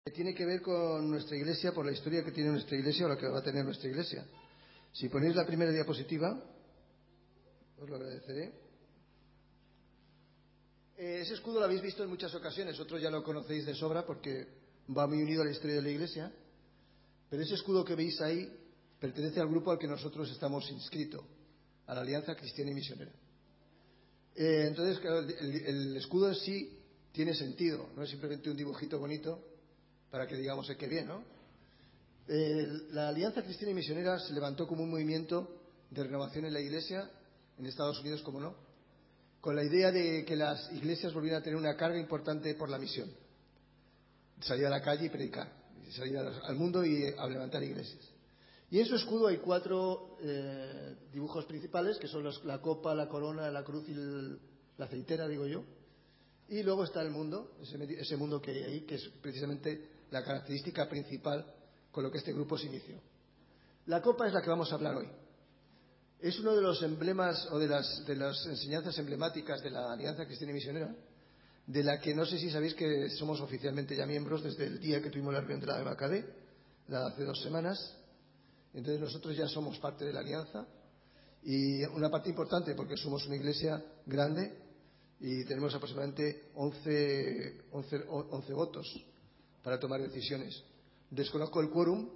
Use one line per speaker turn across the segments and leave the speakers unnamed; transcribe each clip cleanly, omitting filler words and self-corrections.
Tiene que ver con nuestra iglesia, por la historia que tiene nuestra iglesia o la que va a tener nuestra iglesia. Si ponéis la primera diapositiva, os lo agradeceré. Ese escudo lo habéis visto en muchas ocasiones, otros ya lo conocéis de sobra porque va muy unido a la historia de la iglesia, pero ese escudo que veis ahí pertenece al grupo al que nosotros estamos inscritos, a la Alianza Cristiana y Misionera. Entonces, claro, el escudo en sí tiene sentido, no es simplemente un dibujito bonito para que digamos que bien, ¿no? La Alianza Cristiana y Misionera se levantó como un movimiento de renovación en la Iglesia, en Estados Unidos, como no, con la idea de que las iglesias volvieran a tener una carga importante por la misión. Salir a la calle y predicar, salir al mundo y a levantar iglesias. Y en su escudo hay 4 dibujos principales, que son la copa, la corona, la cruz y la aceitera, digo yo. Y luego está el mundo, ese mundo que hay ahí, que es precisamente la característica principal con lo que este grupo se inició. La copa es la que vamos a hablar hoy. Es uno de los emblemas o de las enseñanzas emblemáticas de la Alianza Cristiana y Misionera, de la que no sé si sabéis que somos oficialmente ya miembros desde el día que tuvimos la reunión de la Bacadé, hace 2 semanas. Entonces nosotros ya somos parte de la Alianza y una parte importante porque somos una iglesia grande y tenemos aproximadamente 11 votos para tomar decisiones. Desconozco el quórum,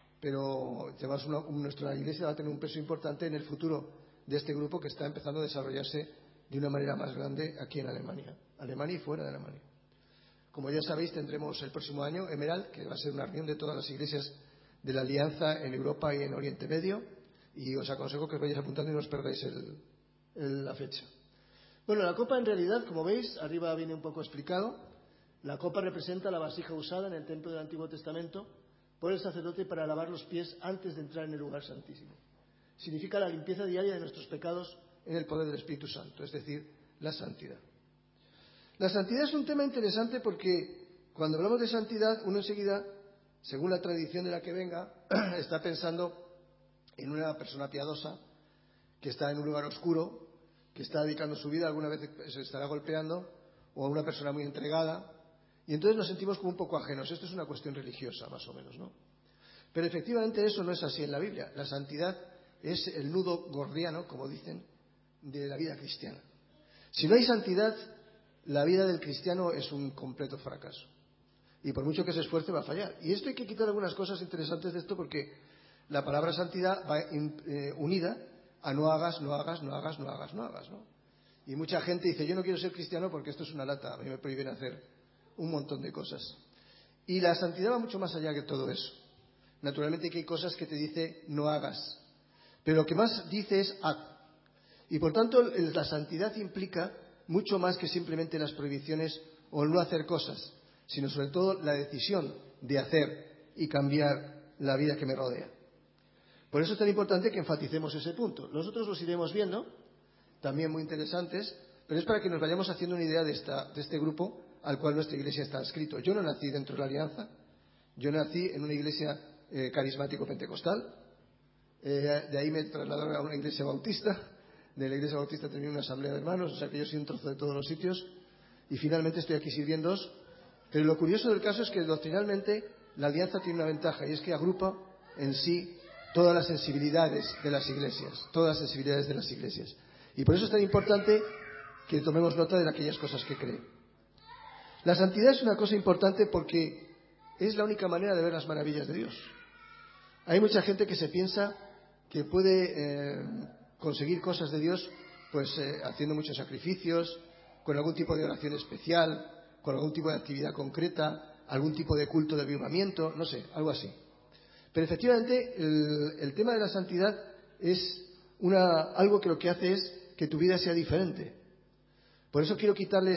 pero además nuestra iglesia va a tener un peso importante en el futuro de este grupo que está empezando a desarrollarse de una manera más grande aquí en Alemania y fuera de Alemania. Como ya sabéis, tendremos el próximo año Emerald, que va a ser una reunión de todas las iglesias de la Alianza en Europa y en Oriente Medio, y os aconsejo que os vayáis apuntando y no os perdáis la fecha. Bueno, la copa en realidad, como veis, arriba viene un poco explicado. La copa representa la vasija usada en el templo del Antiguo Testamento por el sacerdote para lavar los pies antes de entrar en el lugar santísimo. Significa la limpieza diaria de nuestros pecados en el poder del Espíritu Santo, es decir, la santidad. La santidad es un tema interesante porque cuando hablamos de santidad, uno enseguida, según la tradición de la que venga, está pensando en una persona piadosa que está en un lugar oscuro, que está dedicando su vida, alguna vez se estará golpeando, o a una persona muy entregada, y entonces nos sentimos como un poco ajenos. Esto es una cuestión religiosa, más o menos, ¿no? Pero efectivamente eso no es así en la Biblia. La santidad es el nudo gordiano, como dicen, de la vida cristiana. Si no hay santidad, la vida del cristiano es un completo fracaso. Y por mucho que se esfuerce va a fallar. Y esto hay que quitar algunas cosas interesantes de esto porque la palabra santidad va unida a no hagas, no hagas, no hagas, no hagas, no hagas, ¿no? Y mucha gente dice, yo no quiero ser cristiano porque esto es una lata, a mí me prohíben hacer un montón de cosas. Y la santidad va mucho más allá que todo eso. Naturalmente que hay cosas que te dice no hagas, pero lo que más dice es haz. Y por tanto la santidad implica mucho más que simplemente las prohibiciones o el no hacer cosas, sino sobre todo la decisión de hacer y cambiar la vida que me rodea. Por eso es tan importante que enfaticemos ese punto. Nosotros los iremos viendo, también muy interesantes, pero es para que nos vayamos haciendo una idea de este grupo al cual nuestra iglesia está adscrito. Yo no nací dentro de la Alianza, yo nací en una iglesia carismático-pentecostal, de ahí me trasladaron a una iglesia bautista, de la iglesia bautista tenía una asamblea de hermanos, o sea que yo soy un trozo de todos los sitios, y finalmente estoy aquí sirviéndoos. Pero lo curioso del caso es que doctrinalmente la Alianza tiene una ventaja, y es que agrupa en sí todas las sensibilidades de las iglesias. Y por eso es tan importante que tomemos nota de aquellas cosas que creen. La santidad es una cosa importante porque es la única manera de ver las maravillas de Dios. Hay mucha gente que se piensa que puede conseguir cosas de Dios pues haciendo muchos sacrificios, con algún tipo de oración especial, con algún tipo de actividad concreta, algún tipo de culto de avivamiento, no sé, algo así. Pero efectivamente el tema de la santidad es algo que lo que hace es que tu vida sea diferente. Por eso quiero quitarle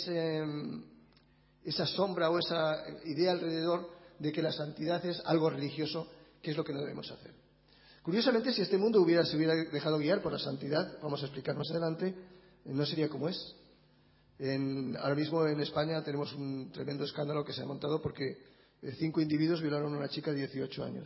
esa sombra o esa idea alrededor de que la santidad es algo religioso, que es lo que no debemos hacer. Curiosamente, si este mundo se hubiera dejado guiar por la santidad, vamos a explicar más adelante, no sería como es. Ahora mismo en España tenemos un tremendo escándalo que se ha montado porque 5 individuos violaron a una chica de 18 años.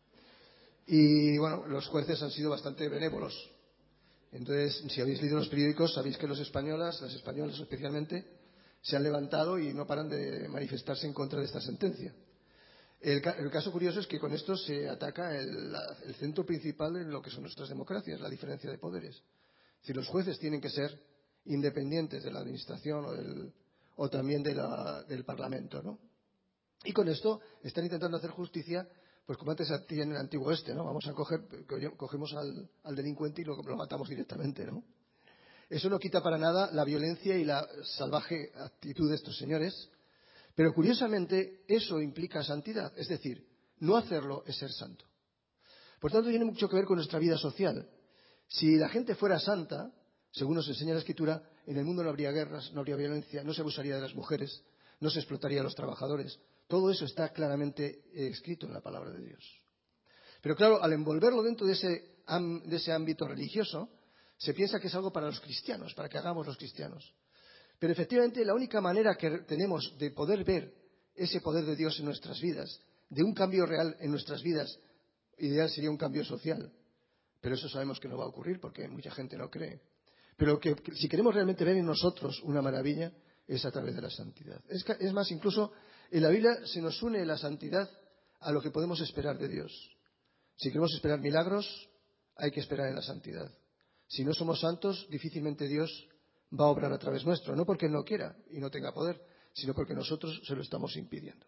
Y bueno, los jueces han sido bastante benévolos. Entonces, si habéis leído los periódicos, sabéis que las españolas especialmente, se han levantado y no paran de manifestarse en contra de esta sentencia. El caso curioso es que con esto se ataca el centro principal en lo que son nuestras democracias, la diferencia de poderes. Si los jueces tienen que ser independientes de la administración o también del Parlamento, ¿no? Y con esto están intentando hacer justicia, pues como antes hacía en el Antiguo Oeste, ¿no? Cogemos al delincuente y lo matamos directamente, ¿no? Eso no quita para nada la violencia y la salvaje actitud de estos señores, pero curiosamente eso implica santidad, es decir, no hacerlo es ser santo. Por tanto, tiene mucho que ver con nuestra vida social. Si la gente fuera santa, según nos enseña la Escritura, en el mundo no habría guerras, no habría violencia, no se abusaría de las mujeres, no se explotaría a los trabajadores. Todo eso está claramente escrito en la palabra de Dios. Pero claro, al envolverlo dentro de ese ámbito religioso, se piensa que es algo para los cristianos, para que hagamos los cristianos. Pero efectivamente la única manera que tenemos de poder ver ese poder de Dios en nuestras vidas, de un cambio real en nuestras vidas, ideal sería un cambio social. Pero eso sabemos que no va a ocurrir porque mucha gente no cree. Pero que si queremos realmente ver en nosotros una maravilla, es a través de la santidad. Es más, incluso en la Biblia se nos une la santidad a lo que podemos esperar de Dios. Si queremos esperar milagros, hay que esperar en la santidad. Si no somos santos, difícilmente Dios va a obrar a través nuestro, no porque Él no quiera y no tenga poder, sino porque nosotros se lo estamos impidiendo.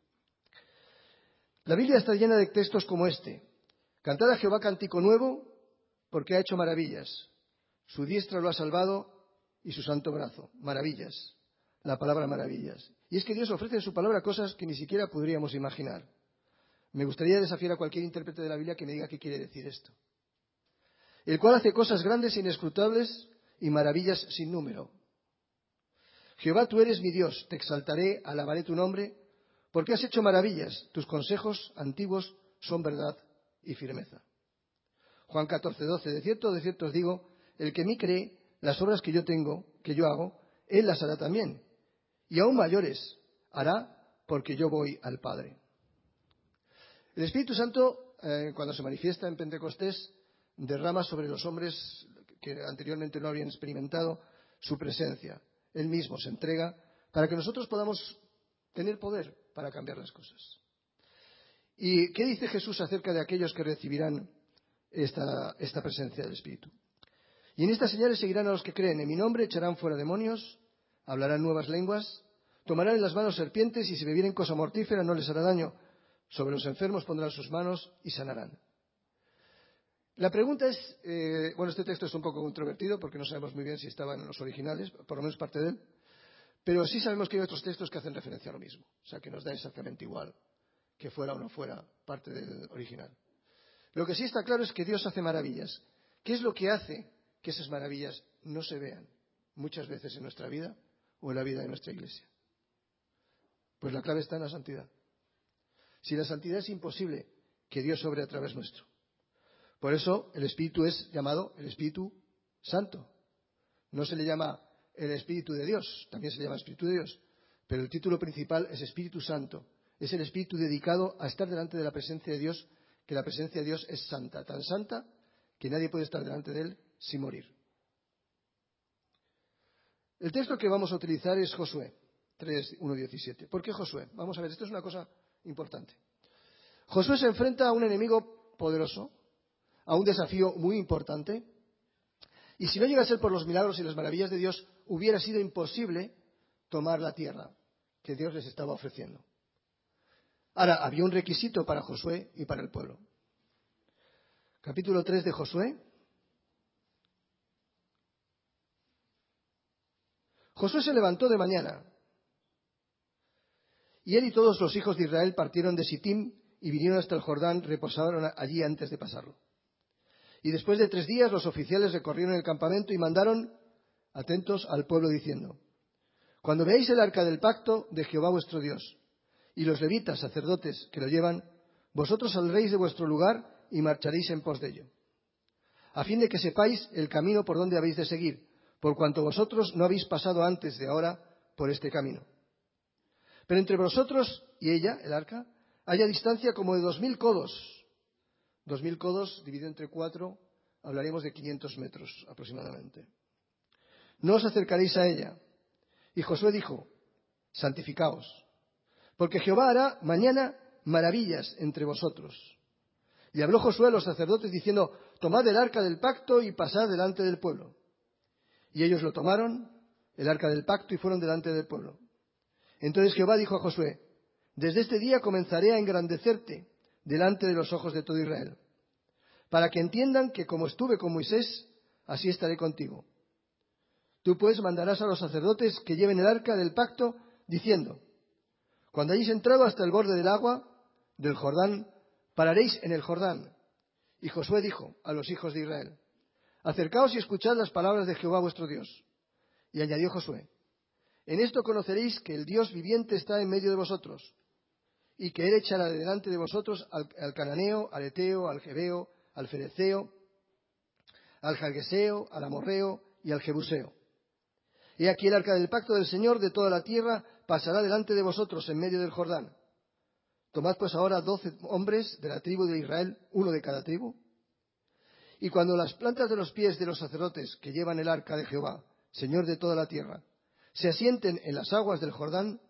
La Biblia está llena de textos como este. Cantad a Jehová cántico nuevo, porque ha hecho maravillas. Su diestra lo ha salvado y su santo brazo. Maravillas. La palabra maravillas. Y es que Dios ofrece en su palabra cosas que ni siquiera podríamos imaginar. Me gustaría desafiar a cualquier intérprete de la Biblia que me diga qué quiere decir esto. El cual hace cosas grandes e inescrutables y maravillas sin número. Jehová, tú eres mi Dios, te exaltaré, alabaré tu nombre, porque has hecho maravillas, tus consejos antiguos son verdad y firmeza. Juan 14:12, de cierto os digo, el que en mí cree, las obras que yo hago, él las hará también, y aún mayores hará, porque yo voy al Padre. El Espíritu Santo, cuando se manifiesta en Pentecostés, derrama sobre los hombres que anteriormente no habían experimentado su presencia. Él mismo se entrega para que nosotros podamos tener poder para cambiar las cosas. ¿Y qué dice Jesús acerca de aquellos que recibirán esta presencia del Espíritu? Y en estas señales seguirán a los que creen. En mi nombre echarán fuera demonios, hablarán nuevas lenguas, tomarán en las manos serpientes y si bebieren cosa mortífera no les hará daño. Sobre los enfermos pondrán sus manos y sanarán. La pregunta es, este texto es un poco controvertido porque no sabemos muy bien si estaba en los originales, por lo menos parte de él, pero sí sabemos que hay otros textos que hacen referencia a lo mismo, o sea que nos da exactamente igual que fuera o no fuera parte del original. Lo que sí está claro es que Dios hace maravillas. ¿Qué es lo que hace que esas maravillas no se vean muchas veces en nuestra vida o en la vida de nuestra iglesia? Pues la clave está en la santidad. Si la santidad es imposible que Dios obre a través nuestro. Por eso el Espíritu es llamado el Espíritu Santo. No se le llama el Espíritu de Dios, también se le llama Espíritu de Dios, pero el título principal es Espíritu Santo. Es el Espíritu dedicado a estar delante de la presencia de Dios, que la presencia de Dios es santa, tan santa que nadie puede estar delante de Él sin morir. El texto que vamos a utilizar es Josué 3:1-17. ¿Por qué Josué? Vamos a ver, esto es una cosa importante. Josué se enfrenta a un enemigo poderoso, a un desafío muy importante, y si no llega a ser por los milagros y las maravillas de Dios, hubiera sido imposible tomar la tierra que Dios les estaba ofreciendo. Ahora, había un requisito para Josué y para el pueblo. Capítulo 3 de Josué. Josué se levantó de mañana, y él y todos los hijos de Israel partieron de Sittim y vinieron hasta el Jordán, reposaron allí antes de pasarlo. Y después de 3 días los oficiales recorrieron el campamento y mandaron, atentos, al pueblo diciendo: cuando veáis el arca del pacto de Jehová vuestro Dios, y los levitas, sacerdotes, que lo llevan, vosotros saldréis de vuestro lugar y marcharéis en pos de ello, a fin de que sepáis el camino por donde habéis de seguir, por cuanto vosotros no habéis pasado antes de ahora por este camino. Pero entre vosotros y ella, el arca, haya distancia como de 2000 codos. 2000 codos dividido entre 4, hablaremos de 500 metros aproximadamente. No os acercaréis a ella. Y Josué dijo: santificaos, porque Jehová hará mañana maravillas entre vosotros. Y habló Josué a los sacerdotes diciendo, tomad el arca del pacto y pasad delante del pueblo. Y ellos lo tomaron, el arca del pacto, y fueron delante del pueblo. Entonces Jehová dijo a Josué, desde este día comenzaré a engrandecerte delante de los ojos de todo Israel, para que entiendan que como estuve con Moisés, así estaré contigo. Tú pues mandarás a los sacerdotes que lleven el arca del pacto, diciendo, cuando hayáis entrado hasta el borde del agua, del Jordán, pararéis en el Jordán. Y Josué dijo a los hijos de Israel, acercaos y escuchad las palabras de Jehová vuestro Dios. Y añadió Josué, en esto conoceréis que el Dios viviente está en medio de vosotros, y que él echará de delante de vosotros al cananeo, al eteo, al jebeo, al fereceo, al jargueseo, al amorreo y al jebuseo. He aquí el arca del pacto del Señor de toda la tierra pasará delante de vosotros en medio del Jordán. Tomad pues ahora 12 hombres de la tribu de Israel, uno de cada tribu. Y cuando las plantas de los pies de los sacerdotes que llevan el arca de Jehová, Señor de toda la tierra, se asienten en las aguas del Jordán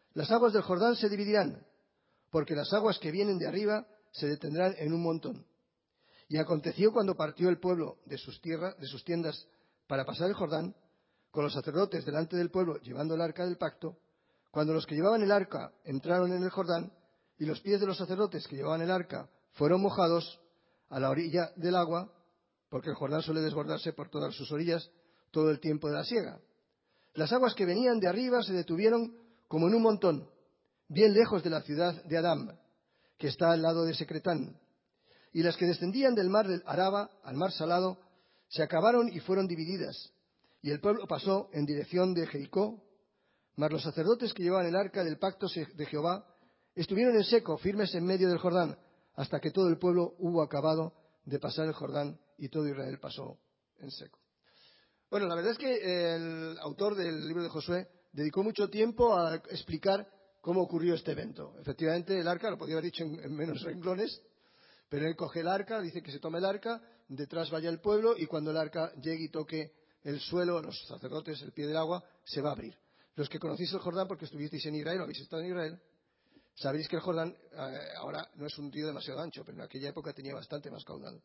se dividirán, porque las aguas que vienen de arriba se detendrán en un montón. Y aconteció cuando partió el pueblo de sus tiendas para pasar el Jordán, con los sacerdotes delante del pueblo llevando el arca del pacto, cuando los que llevaban el arca entraron en el Jordán, y los pies de los sacerdotes que llevaban el arca fueron mojados a la orilla del agua, porque el Jordán suele desbordarse por todas sus orillas todo el tiempo de la siega. Las aguas que venían de arriba se detuvieron como en un montón, bien lejos de la ciudad de Adam, que está al lado de Secretán. Y las que descendían del mar del Araba al mar Salado se acabaron y fueron divididas. Y el pueblo pasó en dirección de Jericó, mas los sacerdotes que llevaban el arca del pacto de Jehová estuvieron en seco, firmes en medio del Jordán, hasta que todo el pueblo hubo acabado de pasar el Jordán y todo Israel pasó en seco. Bueno, la verdad es que el autor del libro de Josué dedicó mucho tiempo a explicar cómo ocurrió este evento. Efectivamente, el arca, lo podía haber dicho en menos renglones, pero él coge el arca, dice que se tome el arca, detrás vaya el pueblo y cuando el arca llegue y toque el suelo, los sacerdotes, el pie del agua, se va a abrir. Los que conocéis el Jordán porque estuvisteis en Israel o habéis estado en Israel, sabéis que el Jordán ahora no es un río demasiado ancho, pero en aquella época tenía bastante más caudal.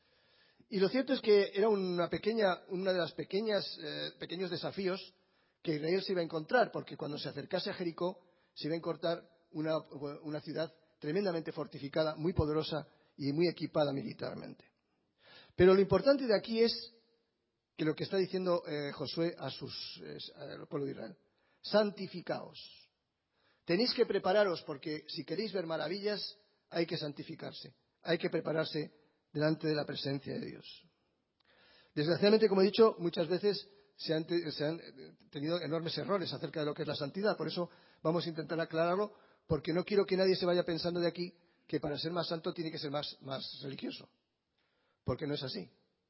Y lo cierto es que era una de las pequeños desafíos que Israel se iba a encontrar, porque cuando se acercase a Jericó se iba a encontrar una ciudad tremendamente fortificada, muy poderosa y muy equipada militarmente. Pero lo importante de aquí es que lo que está diciendo Josué al pueblo de Israel, santificaos. Tenéis que prepararos porque si queréis ver maravillas hay que santificarse, hay que prepararse delante de la presencia de Dios. Desgraciadamente, como he dicho, muchas veces se han tenido enormes errores acerca de lo que es la santidad. Por eso vamos a intentar aclararlo, porque no quiero que nadie se vaya pensando de aquí que para ser más santo tiene que ser más religioso, porque no es así.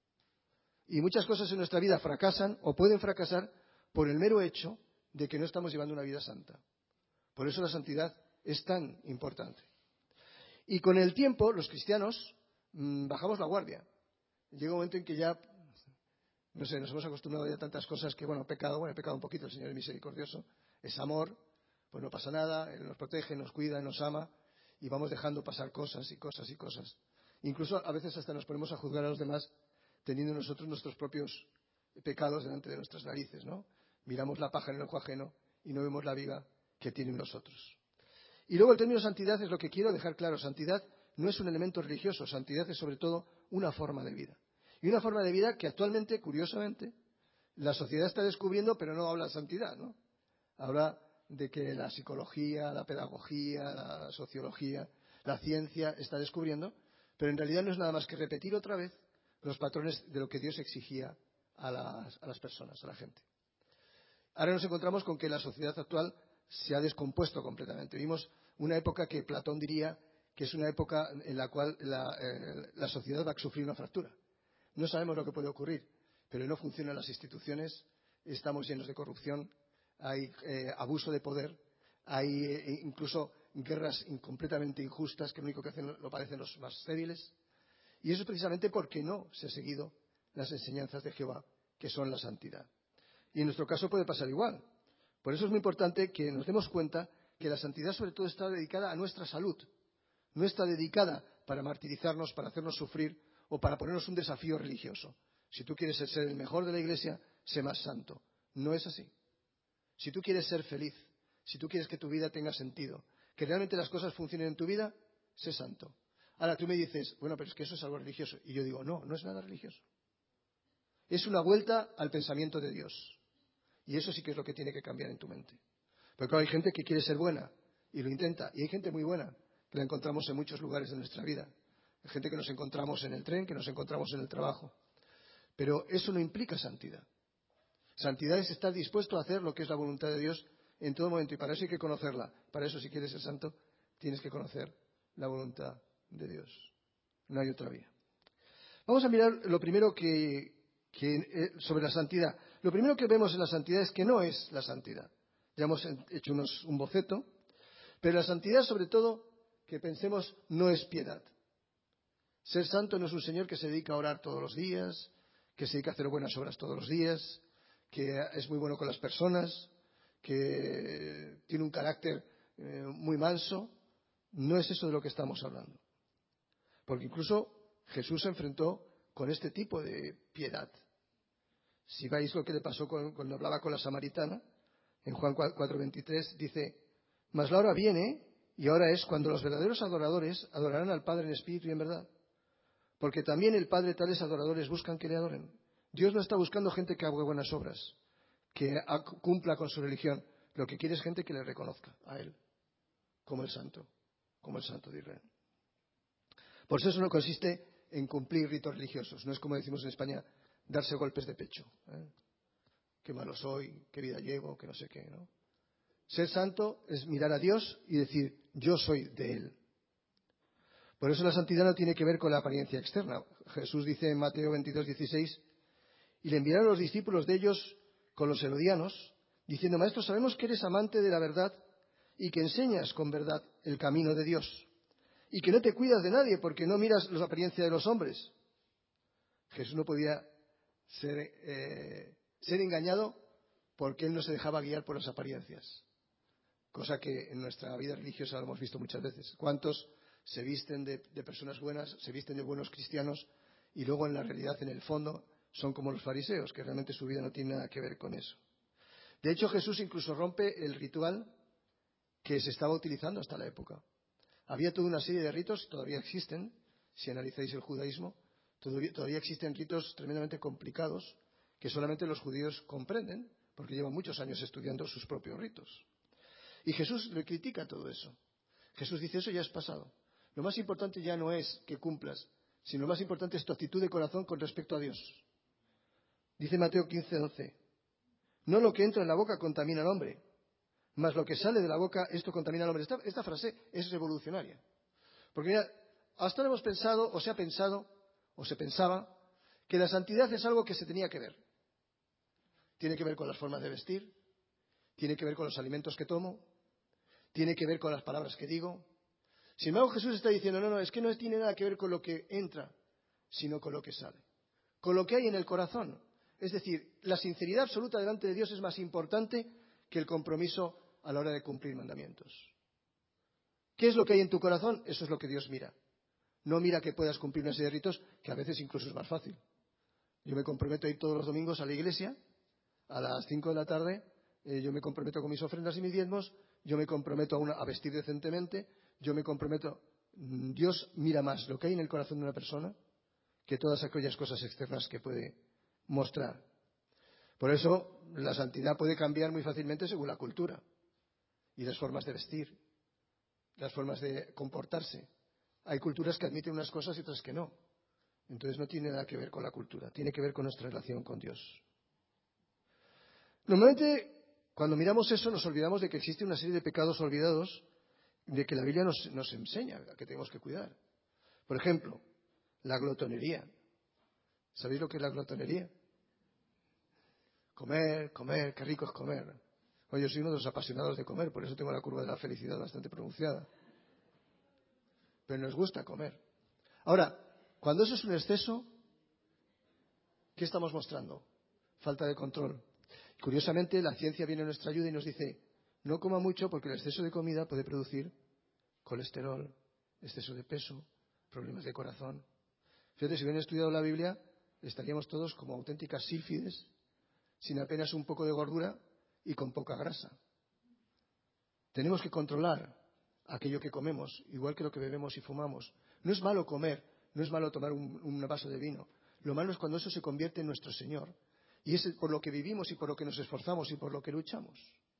Y muchas cosas en nuestra vida fracasan o pueden fracasar por el mero hecho de que no estamos llevando una vida santa. Por eso la santidad es tan importante. Y con el tiempo, los cristianos bajamos la guardia. Llega un momento en que ya, no sé, nos hemos acostumbrado ya a tantas cosas que, he pecado un poquito, el Señor es misericordioso, es amor, pues no pasa nada, Él nos protege, nos cuida, nos ama, y vamos dejando pasar cosas y cosas y cosas. Incluso a veces hasta nos ponemos a juzgar a los demás teniendo nosotros nuestros propios pecados delante de nuestras narices, ¿no? Miramos la paja en el ojo ajeno y no vemos la viga que tienen los otros. Y luego el término santidad es lo que quiero dejar claro. Santidad no es un elemento religioso, santidad es sobre todo una forma de vida. Y una forma de vida que actualmente, curiosamente, la sociedad está descubriendo, pero no habla de santidad, ¿no? Habla de que la psicología, la pedagogía, la sociología, la ciencia está descubriendo, pero en realidad no es nada más que repetir otra vez los patrones de lo que Dios exigía a las personas, a la gente. Ahora nos encontramos con que la sociedad actual se ha descompuesto completamente. Vimos una época que Platón diría que es una época en la cual la sociedad va a sufrir una fractura. No sabemos lo que puede ocurrir, pero no funcionan las instituciones, estamos llenos de corrupción, hay abuso de poder, hay incluso guerras completamente injustas que lo único que hacen lo padecen los más débiles. Y eso es precisamente porque no se han seguido las enseñanzas de Jehová, que son la santidad. Y en nuestro caso puede pasar igual, Por eso es muy importante que nos demos cuenta que la santidad sobre todo está dedicada a nuestra salud. No está dedicada para martirizarnos, para hacernos sufrir o para ponernos un desafío religioso. Si tú quieres ser el mejor de la iglesia, sé más santo. No es así. Si tú quieres ser feliz, si tú quieres que tu vida tenga sentido, que realmente las cosas funcionen en tu vida, sé santo. Ahora tú me dices, bueno, pero es que eso es algo religioso. Y yo digo, no, no es nada religioso. Es una vuelta al pensamiento de Dios. Y eso sí que es lo que tiene que cambiar en tu mente. Porque claro, hay gente que quiere ser buena y lo intenta. Y hay gente muy buena que la encontramos en muchos lugares de nuestra vida. Hay gente que nos encontramos en el tren, que nos encontramos en el trabajo. Pero eso no implica santidad. Santidad es estar dispuesto a hacer lo que es la voluntad de Dios en todo momento. Y para eso hay que conocerla. Para eso, si quieres ser santo, tienes que conocer la voluntad de Dios. No hay otra vía. Vamos a mirar lo primero sobre la santidad. Lo primero que vemos en la santidad es que no es la santidad. Ya hemos hecho un boceto. Pero la santidad, sobre todo, que pensemos, no es piedad. Ser santo no es un señor que se dedica a orar todos los días, que se dedica a hacer buenas obras todos los días, que es muy bueno con las personas, que tiene un carácter muy manso. No es eso de lo que estamos hablando. Porque incluso Jesús se enfrentó con este tipo de piedad. Si veis lo que le pasó cuando hablaba con la samaritana, en Juan 4:23 dice, mas la hora viene, y ahora es cuando los verdaderos adoradores adorarán al Padre en espíritu y en verdad. Porque también el Padre tales adoradores buscan que le adoren. Dios no está buscando gente que haga buenas obras, que cumpla con su religión. Lo que quiere es gente que le reconozca a Él, como el Santo de Israel. Por eso no consiste en cumplir ritos religiosos. No es como decimos en España, darse golpes de pecho. Qué malo soy, qué vida llevo, que no sé qué, ¿no? Ser santo es mirar a Dios y decir, yo soy de Él. Por eso la santidad no tiene que ver con la apariencia externa. Jesús dice en Mateo 22:16, y le enviaron los discípulos de ellos con los herodianos, diciendo, Maestro, sabemos que eres amante de la verdad y que enseñas con verdad el camino de Dios, y que no te cuidas de nadie porque no miras la apariencia de los hombres. Jesús no podía ser engañado porque Él no se dejaba guiar por las apariencias. Cosa que en nuestra vida religiosa lo hemos visto muchas veces. ¿Cuántos se visten de personas buenas, se visten de buenos cristianos y luego en la realidad, en el fondo, son como los fariseos, que realmente su vida no tiene nada que ver con eso? De hecho, Jesús incluso rompe el ritual que se estaba utilizando hasta la época. Había toda una serie de ritos, todavía existen, si analizáis el judaísmo, todavía existen ritos tremendamente complicados que solamente los judíos comprenden, porque llevan muchos años estudiando sus propios ritos. Y Jesús le critica todo eso. Jesús dice, eso ya es pasado. Lo más importante ya no es que cumplas, sino lo más importante es tu actitud de corazón con respecto a Dios. Dice Mateo 15:12, no lo que entra en la boca contamina al hombre, mas lo que sale de la boca, esto contamina al hombre. Esta frase es revolucionaria. Porque mira, hasta ahora hemos pensado, o se ha pensado, o se pensaba, que la santidad es algo que se tenía que ver. Tiene que ver con las formas de vestir, tiene que ver con los alimentos que tomo, tiene que ver con las palabras que digo. Sin embargo, Jesús está diciendo, no, es que no tiene nada que ver con lo que entra, sino con lo que sale, con lo que hay en el corazón. Es decir, la sinceridad absoluta delante de Dios es más importante que el compromiso a la hora de cumplir mandamientos. ¿Qué es lo que hay en tu corazón? Eso es lo que Dios mira. No mira que puedas cumplir una serie de ritos, que a veces incluso es más fácil. Yo me comprometo a ir todos los domingos a la iglesia, a las 5 de la tarde, yo me comprometo con mis ofrendas y mis diezmos, yo me comprometo a vestir decentemente, yo me comprometo. Dios mira más lo que hay en el corazón de una persona que todas aquellas cosas externas que puede mostrar. Por eso la santidad puede cambiar muy fácilmente según la cultura y las formas de vestir, las formas de comportarse. Hay culturas que admiten unas cosas y otras que no. Entonces no tiene nada que ver con la cultura, tiene que ver con nuestra relación con Dios. Normalmente, cuando miramos eso, nos olvidamos de que existe una serie de pecados olvidados de que la Biblia nos enseña que tenemos que cuidar. Por ejemplo, la glotonería. ¿Sabéis lo que es la glotonería? Comer, qué rico es comer. Oye, yo soy uno de los apasionados de comer, por eso tengo la curva de la felicidad bastante pronunciada. Pero nos gusta comer. Ahora, cuando eso es un exceso, ¿qué estamos mostrando? Falta de control. Curiosamente, la ciencia viene a nuestra ayuda y nos dice, no coma mucho porque el exceso de comida puede producir colesterol, exceso de peso, problemas de corazón. Fíjate, si hubieran estudiado la Biblia, estaríamos todos como auténticas sílfides, sin apenas un poco de gordura y con poca grasa. Tenemos que controlar aquello que comemos, igual que lo que bebemos y fumamos. No es malo comer, no es malo tomar un vaso de vino. Lo malo es cuando eso se convierte en nuestro Señor. Y es por lo que vivimos y por lo que nos esforzamos y por lo que luchamos.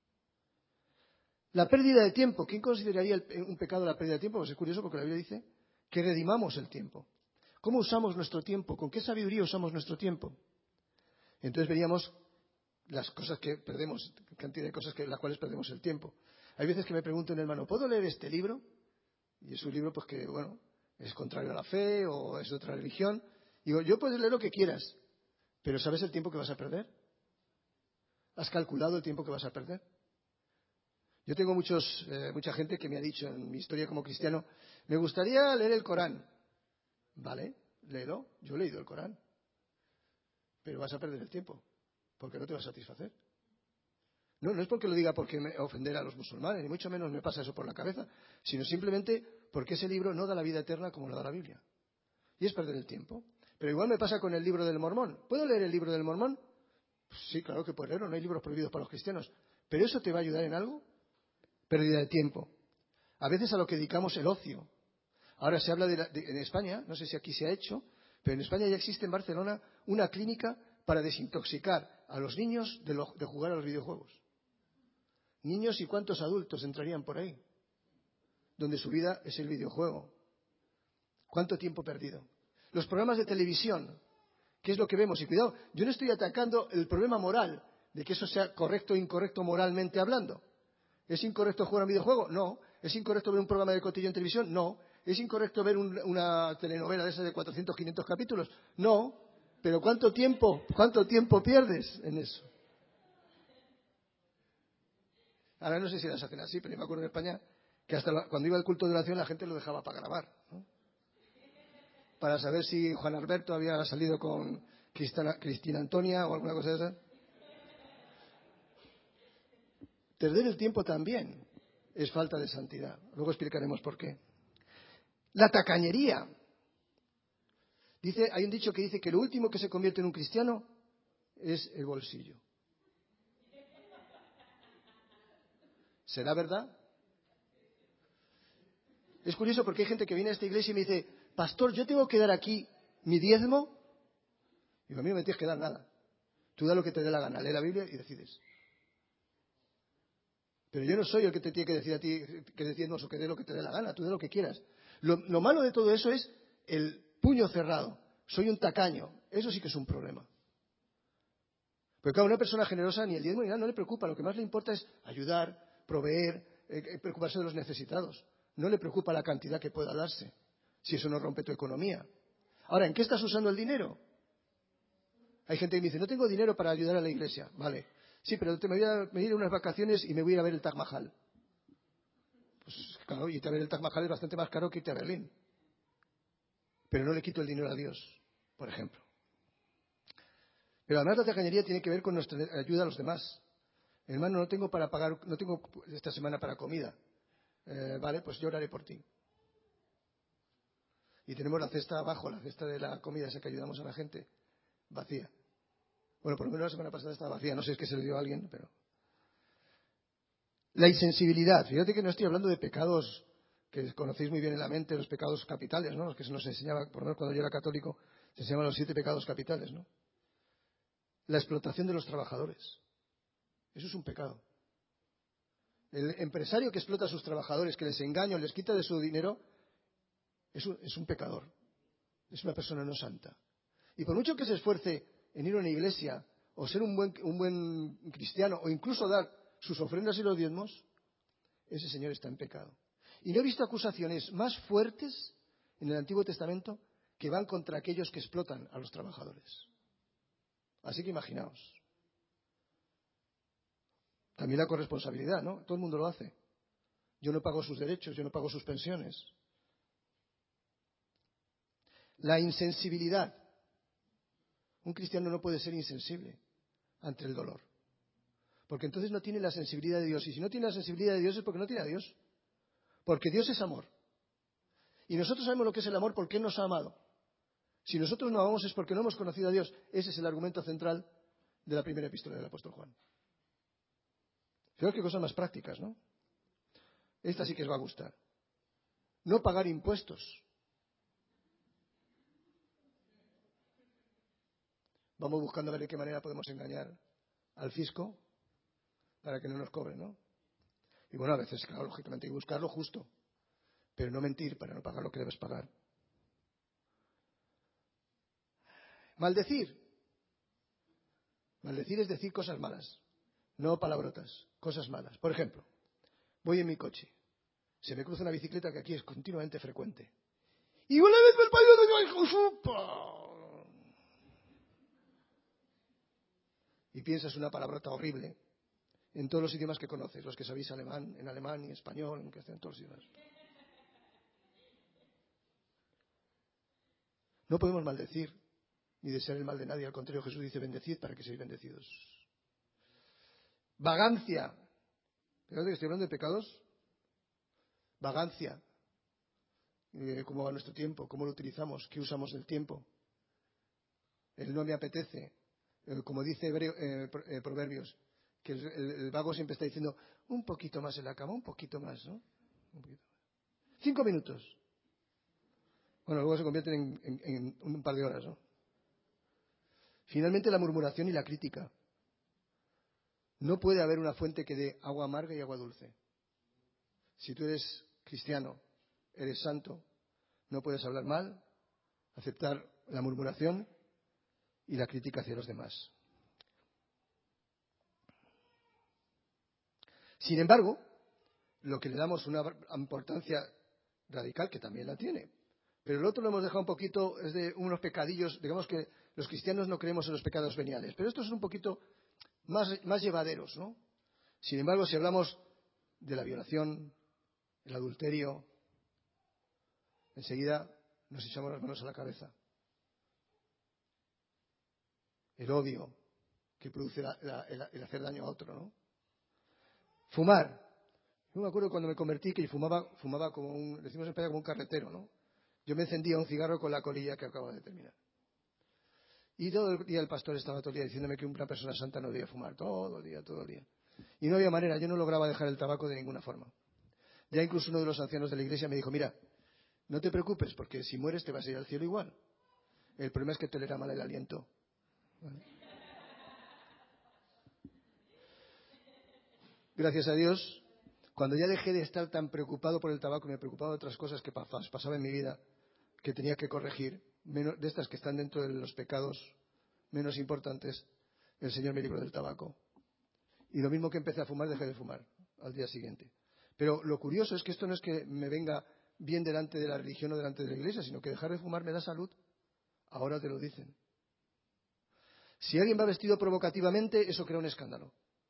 La pérdida de tiempo. ¿Quién consideraría un pecado la pérdida de tiempo? Pues es curioso porque la Biblia dice que redimamos el tiempo. ¿Cómo usamos nuestro tiempo? ¿Con qué sabiduría usamos nuestro tiempo? Entonces veríamos las cosas que perdemos, cantidad de cosas en las cuales perdemos el tiempo. Hay veces que me pregunto en hermano, ¿puedo leer este libro? Y es un libro pues que, bueno, es contrario a la fe o es de otra religión. Digo, yo puedes leer lo que quieras, pero ¿sabes el tiempo que vas a perder? ¿Has calculado el tiempo que vas a perder? Yo tengo mucha gente que me ha dicho en mi historia como cristiano, me gustaría leer el Corán. Vale, léelo, yo he leído el Corán. Pero vas a perder el tiempo, porque no te va a satisfacer. No es porque lo diga porque me ofender a los musulmanes, ni mucho menos me pasa eso por la cabeza, sino simplemente porque ese libro no da la vida eterna como lo da la Biblia. Y es perder el tiempo. Pero igual me pasa con el libro del Mormón. ¿Puedo leer el libro del Mormón? Pues sí, claro que puedes leerlo, no hay libros prohibidos para los cristianos. ¿Pero eso te va a ayudar en algo? Pérdida de tiempo. A veces a lo que dedicamos el ocio. Ahora se habla en España, no sé si aquí se ha hecho, pero en España ya existe en Barcelona una clínica para desintoxicar a los niños de jugar a los videojuegos. Niños y cuántos adultos entrarían por ahí, donde su vida es el videojuego. ¿Cuánto tiempo perdido? Los programas de televisión, ¿qué es lo que vemos? Y cuidado, yo no estoy atacando el problema moral de que eso sea correcto o incorrecto moralmente hablando. ¿Es incorrecto jugar a un videojuego? No. ¿Es incorrecto ver un programa de cotilleo en televisión? No. ¿Es incorrecto ver una telenovela de esas de 400, 500 capítulos? No. Pero ¿cuánto tiempo pierdes en eso? Ahora no sé si las hacen así, pero yo me acuerdo en España que hasta cuando iba al culto de oración la gente lo dejaba para grabar, ¿no? Para saber si Juan Alberto había salido con Cristina Antonia o alguna cosa de esa. Perder el tiempo también es falta de santidad. Luego explicaremos por qué. La tacañería. Hay un dicho que dice que lo último que se convierte en un cristiano es el bolsillo. ¿Será verdad? Es curioso porque hay gente que viene a esta iglesia y me dice, pastor, yo tengo que dar aquí mi diezmo. Digo, a mí no me tienes que dar nada. Tú da lo que te dé la gana, lee la Biblia y decides. Pero yo no soy el que te tiene que decir a ti que des diezmos o que dé lo que te dé la gana, tú da lo que quieras. Lo malo de todo eso es el puño cerrado. Soy un tacaño. Eso sí que es un problema. Porque claro, a una persona generosa ni el diezmo ni nada no le preocupa. Lo que más le importa es ayudar, proveer, preocuparse de los necesitados. No le preocupa la cantidad que pueda darse, si eso no rompe tu economía. Ahora, ¿en qué estás usando el dinero? Hay gente que me dice, no tengo dinero para ayudar a la iglesia. Vale. Sí, pero me voy a ir a unas vacaciones y me voy a ir a ver el Taj Mahal. Pues claro, irte a ver el Taj Mahal es bastante más caro que irte a Berlín. Pero no le quito el dinero a Dios, por ejemplo. Pero además la tacañería tiene que ver con nuestra ayuda a los demás. Hermano, no tengo esta semana para comida. Vale, pues yo oraré por ti. Y tenemos la cesta abajo, la cesta de la comida esa que ayudamos a la gente, vacía. Bueno, por lo menos la semana pasada estaba vacía, no sé si es que se le dio a alguien, pero... La insensibilidad. Fíjate que no estoy hablando de pecados que conocéis muy bien en la mente, los pecados capitales, ¿no? Los que se nos enseñaba, por lo menos cuando yo era católico, se enseñaban los 7 pecados capitales, ¿no? La explotación de los trabajadores. Eso es un pecado. El empresario que explota a sus trabajadores, que les engaña, les quita de su dinero, es un pecador. Es una persona no santa. Y por mucho que se esfuerce en ir a una iglesia, o ser un buen cristiano, o incluso dar sus ofrendas y los diezmos, ese señor está en pecado. Y no he visto acusaciones más fuertes en el Antiguo Testamento que van contra aquellos que explotan a los trabajadores. Así que imaginaos. También la corresponsabilidad, ¿no? Todo el mundo lo hace. Yo no pago sus derechos, yo no pago sus pensiones. La insensibilidad. Un cristiano no puede ser insensible ante el dolor. Porque entonces no tiene la sensibilidad de Dios. Y si no tiene la sensibilidad de Dios es porque no tiene a Dios. Porque Dios es amor. Y nosotros sabemos lo que es el amor porque Él nos ha amado. Si nosotros no amamos es porque no hemos conocido a Dios. Ese es el argumento central de la primera epístola del apóstol Juan. Fijaos qué cosas más prácticas, ¿no? Esta sí que os va a gustar. No pagar impuestos. Vamos buscando a ver de qué manera podemos engañar al fisco para que no nos cobre, ¿no? Y bueno, a veces, claro, lógicamente hay que buscar lo justo, pero no mentir para no pagar lo que debes pagar. Maldecir. Maldecir es decir cosas malas, no palabrotas, cosas malas. Por ejemplo, voy en mi coche, se me cruza una bicicleta que aquí es continuamente frecuente. Y una vez el payo de hijo supa. Y piensas una palabrota horrible en todos los idiomas que conoces, los que sabéis alemán, en alemán y español, en todos los idiomas. No podemos maldecir ni desear el mal de nadie, al contrario, Jesús dice bendecid para que seáis bendecidos. Vagancia. Fíjate que estoy hablando de pecados. Vagancia. ¿Cómo va nuestro tiempo? ¿Cómo lo utilizamos? ¿Qué usamos del tiempo? El no me apetece. Como dice Proverbios, que el vago siempre está diciendo un poquito más en la cama, un poquito más, ¿no? Un poquito más. 5 minutos. Bueno, luego se convierten en un par de horas, ¿no? Finalmente, la murmuración y la crítica. No puede haber una fuente que dé agua amarga y agua dulce. Si tú eres cristiano, eres santo, no puedes hablar mal, aceptar la murmuración y la crítica hacia los demás. Sin embargo, lo que le damos una importancia radical, que también la tiene, pero el otro lo hemos dejado un poquito, es de unos pecadillos, digamos que los cristianos no creemos en los pecados veniales, pero estos son un poquito más llevaderos, ¿no? Sin embargo, si hablamos de la violación, el adulterio, enseguida nos echamos las manos a la cabeza. El odio que produce el hacer daño a otro, ¿no? Fumar. Yo me acuerdo cuando me convertí que fumaba como decimos en España, como un carretero, ¿no? Yo me encendía un cigarro con la colilla que acabo de terminar. Y todo el día el pastor estaba todo el día diciéndome que una persona santa no debía fumar, todo el día. Y no había manera, yo no lograba dejar el tabaco de ninguna forma. Ya incluso uno de los ancianos de la iglesia me dijo, mira, no te preocupes, porque si mueres te vas a ir al cielo igual. El problema es que tolera mal el aliento. ¿Vale? Gracias a Dios, cuando ya dejé de estar tan preocupado por el tabaco y me preocupaba de otras cosas que pasaban en mi vida, que tenía que corregir, de estas que están dentro de los pecados menos importantes, el Señor me libró del tabaco. Y lo mismo que empecé a fumar, dejé de fumar al día siguiente. Pero lo curioso es que esto no es que me venga bien delante de la religión o delante de la iglesia, sino que dejar de fumar me da salud. Ahora te lo dicen. Si alguien va vestido provocativamente, eso crea un escándalo.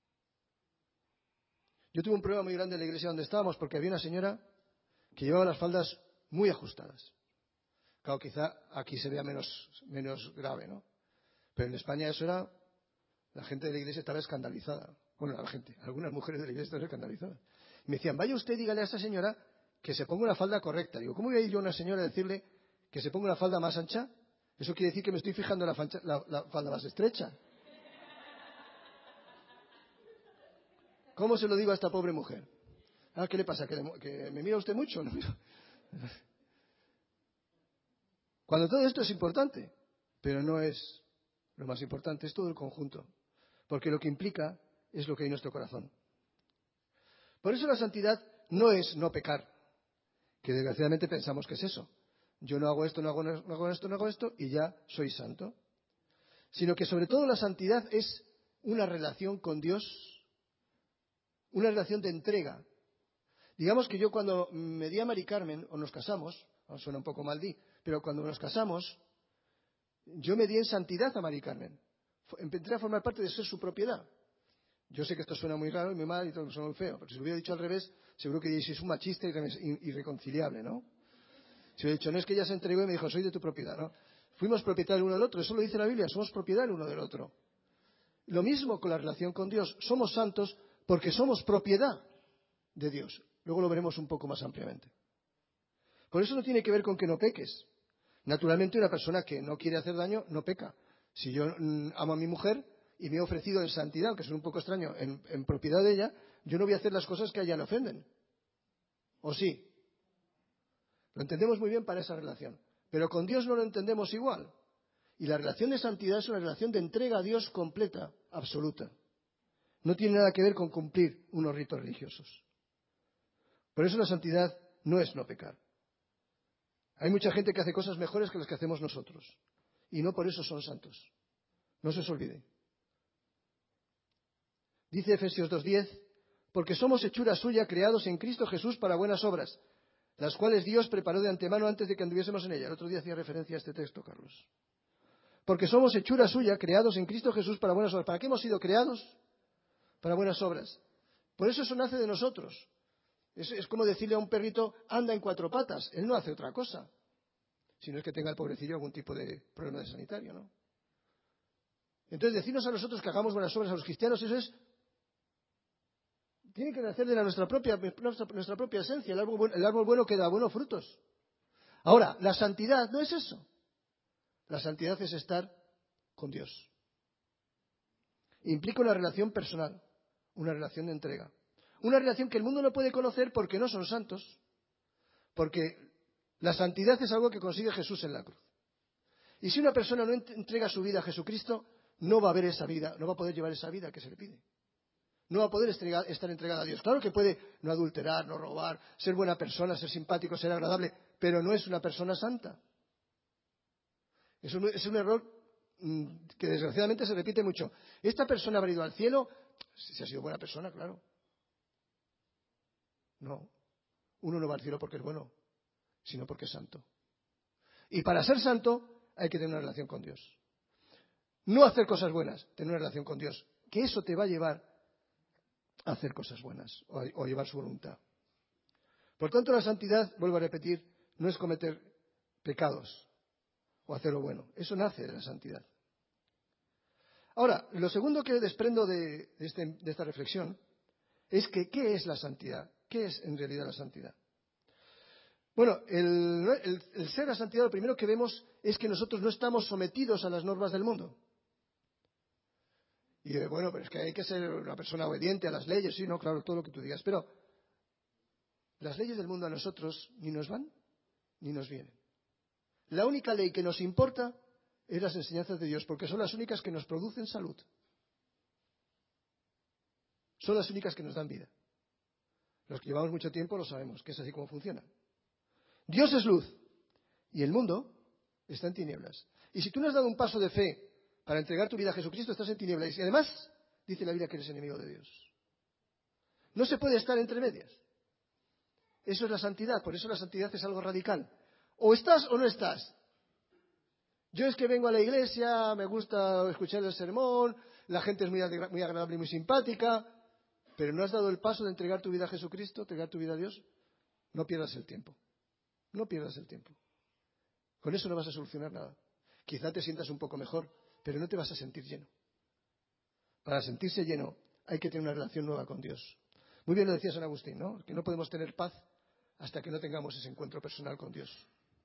Yo tuve un problema muy grande en la iglesia donde estábamos porque había una señora que llevaba las faldas muy ajustadas. Claro, quizá aquí se vea menos grave, ¿no? Pero en España eso era... La gente de la iglesia estaba escandalizada. Bueno, algunas mujeres de la iglesia estaban escandalizadas. Y me decían, vaya usted y dígale a esta señora que se ponga una falda correcta. Digo, ¿cómo voy a ir yo a una señora a decirle que se ponga una falda más ancha? Eso quiere decir que me estoy fijando en la falda más estrecha. ¿Cómo se lo digo a esta pobre mujer? Ah, ¿qué le pasa? ¿Que me mira usted mucho? ¿No? Cuando todo esto es importante, pero no es lo más importante, es todo el conjunto. Porque lo que implica es lo que hay en nuestro corazón. Por eso la santidad no es no pecar, que desgraciadamente pensamos que es eso. Yo no hago esto, no hago esto y ya soy santo. Sino que sobre todo la santidad es una relación con Dios, una relación de entrega. Digamos que yo cuando me di a Mari Carmen, o nos casamos, suena un poco mal pero cuando nos casamos, yo me di en santidad a Mari Carmen. Empecé a formar parte de ser su propiedad. Yo sé que esto suena muy raro y muy mal y todo suena muy feo, pero si lo hubiera dicho al revés, seguro que diréis, es un machista irreconciliable, ¿no? Si hubiera dicho, no, es que ella se entregó y me dijo, soy de tu propiedad, ¿no? Fuimos propietarios uno del otro, eso lo dice la Biblia, somos propiedad el uno del otro. Lo mismo con la relación con Dios. Somos santos porque somos propiedad de Dios. Luego lo veremos un poco más ampliamente. Por eso no tiene que ver con que no peques. Naturalmente una persona que no quiere hacer daño no peca. Si yo amo a mi mujer y me he ofrecido en santidad, aunque es un poco extraño, en propiedad de ella, yo no voy a hacer las cosas que a ella le ofenden. ¿O sí? Lo entendemos muy bien para esa relación. Pero con Dios no lo entendemos igual. Y la relación de santidad es una relación de entrega a Dios completa, absoluta. No tiene nada que ver con cumplir unos ritos religiosos. Por eso la santidad no es no pecar. Hay mucha gente que hace cosas mejores que las que hacemos nosotros. Y no por eso son santos. No se os olvide. Dice Efesios 2:10, porque somos hechura suya, creados en Cristo Jesús para buenas obras, las cuales Dios preparó de antemano antes de que anduviésemos en ella. El otro día hacía referencia a este texto, Carlos. Porque somos hechura suya, creados en Cristo Jesús para buenas obras. ¿Para qué hemos sido creados? Para buenas obras. Por eso nace de nosotros. Es como decirle a un perrito, anda en 4 patas. Él no hace otra cosa. Si no es que tenga el pobrecillo algún tipo de problema de sanitario, ¿no? Entonces, decirnos a nosotros que hagamos buenas obras a los cristianos, eso tiene que nacer de nuestra propia esencia. El árbol bueno que da buenos frutos. Ahora, la santidad no es eso. La santidad es estar con Dios. Implica una relación personal, una relación de entrega. Una relación que el mundo no puede conocer porque no son santos. Porque la santidad es algo que consigue Jesús en la cruz. Y si una persona no entrega su vida a Jesucristo, no va a haber esa vida, no va a poder llevar esa vida que se le pide. No va a poder estar entregada a Dios. Claro que puede no adulterar, no robar, ser buena persona, ser simpático, ser agradable, pero no es una persona santa. Es un error que desgraciadamente se repite mucho. ¿Esta persona habrá ido al cielo? Si ha sido buena persona, claro. No. Uno no va al cielo porque es bueno, sino porque es santo. Y para ser santo hay que tener una relación con Dios. No hacer cosas buenas, tener una relación con Dios. Que eso te va a llevar a hacer cosas buenas o a llevar su voluntad. Por tanto, la santidad, vuelvo a repetir, no es cometer pecados o hacer lo bueno. Eso nace de la santidad. Ahora, lo segundo que desprendo de esta reflexión es que ¿qué es la santidad? ¿Qué es en realidad la santidad? Bueno, el ser la santidad, lo primero que vemos es que nosotros no estamos sometidos a las normas del mundo. Y bueno, pero es que hay que ser una persona obediente a las leyes, sí, no, claro, todo lo que tú digas. Pero las leyes del mundo a nosotros ni nos van ni nos vienen. La única ley que nos importa es las enseñanzas de Dios, porque son las únicas que nos producen salud. Son las únicas que nos dan vida. Los que llevamos mucho tiempo lo sabemos, que es así como funciona. Dios es luz y el mundo está en tinieblas. Y si tú no has dado un paso de fe para entregar tu vida a Jesucristo, estás en tinieblas. Y además, dice la Biblia que eres enemigo de Dios. No se puede estar entre medias. Eso es la santidad, por eso la santidad es algo radical. O estás o no estás. Yo es que vengo a la iglesia, me gusta escuchar el sermón, la gente es muy agradable y muy simpática, pero no has dado el paso de entregar tu vida a Jesucristo, entregar tu vida a Dios, no pierdas el tiempo. No pierdas el tiempo. Con eso no vas a solucionar nada. Quizá te sientas un poco mejor, pero no te vas a sentir lleno. Para sentirse lleno hay que tener una relación nueva con Dios. Muy bien lo decía San Agustín, ¿no? Que no podemos tener paz hasta que no tengamos ese encuentro personal con Dios.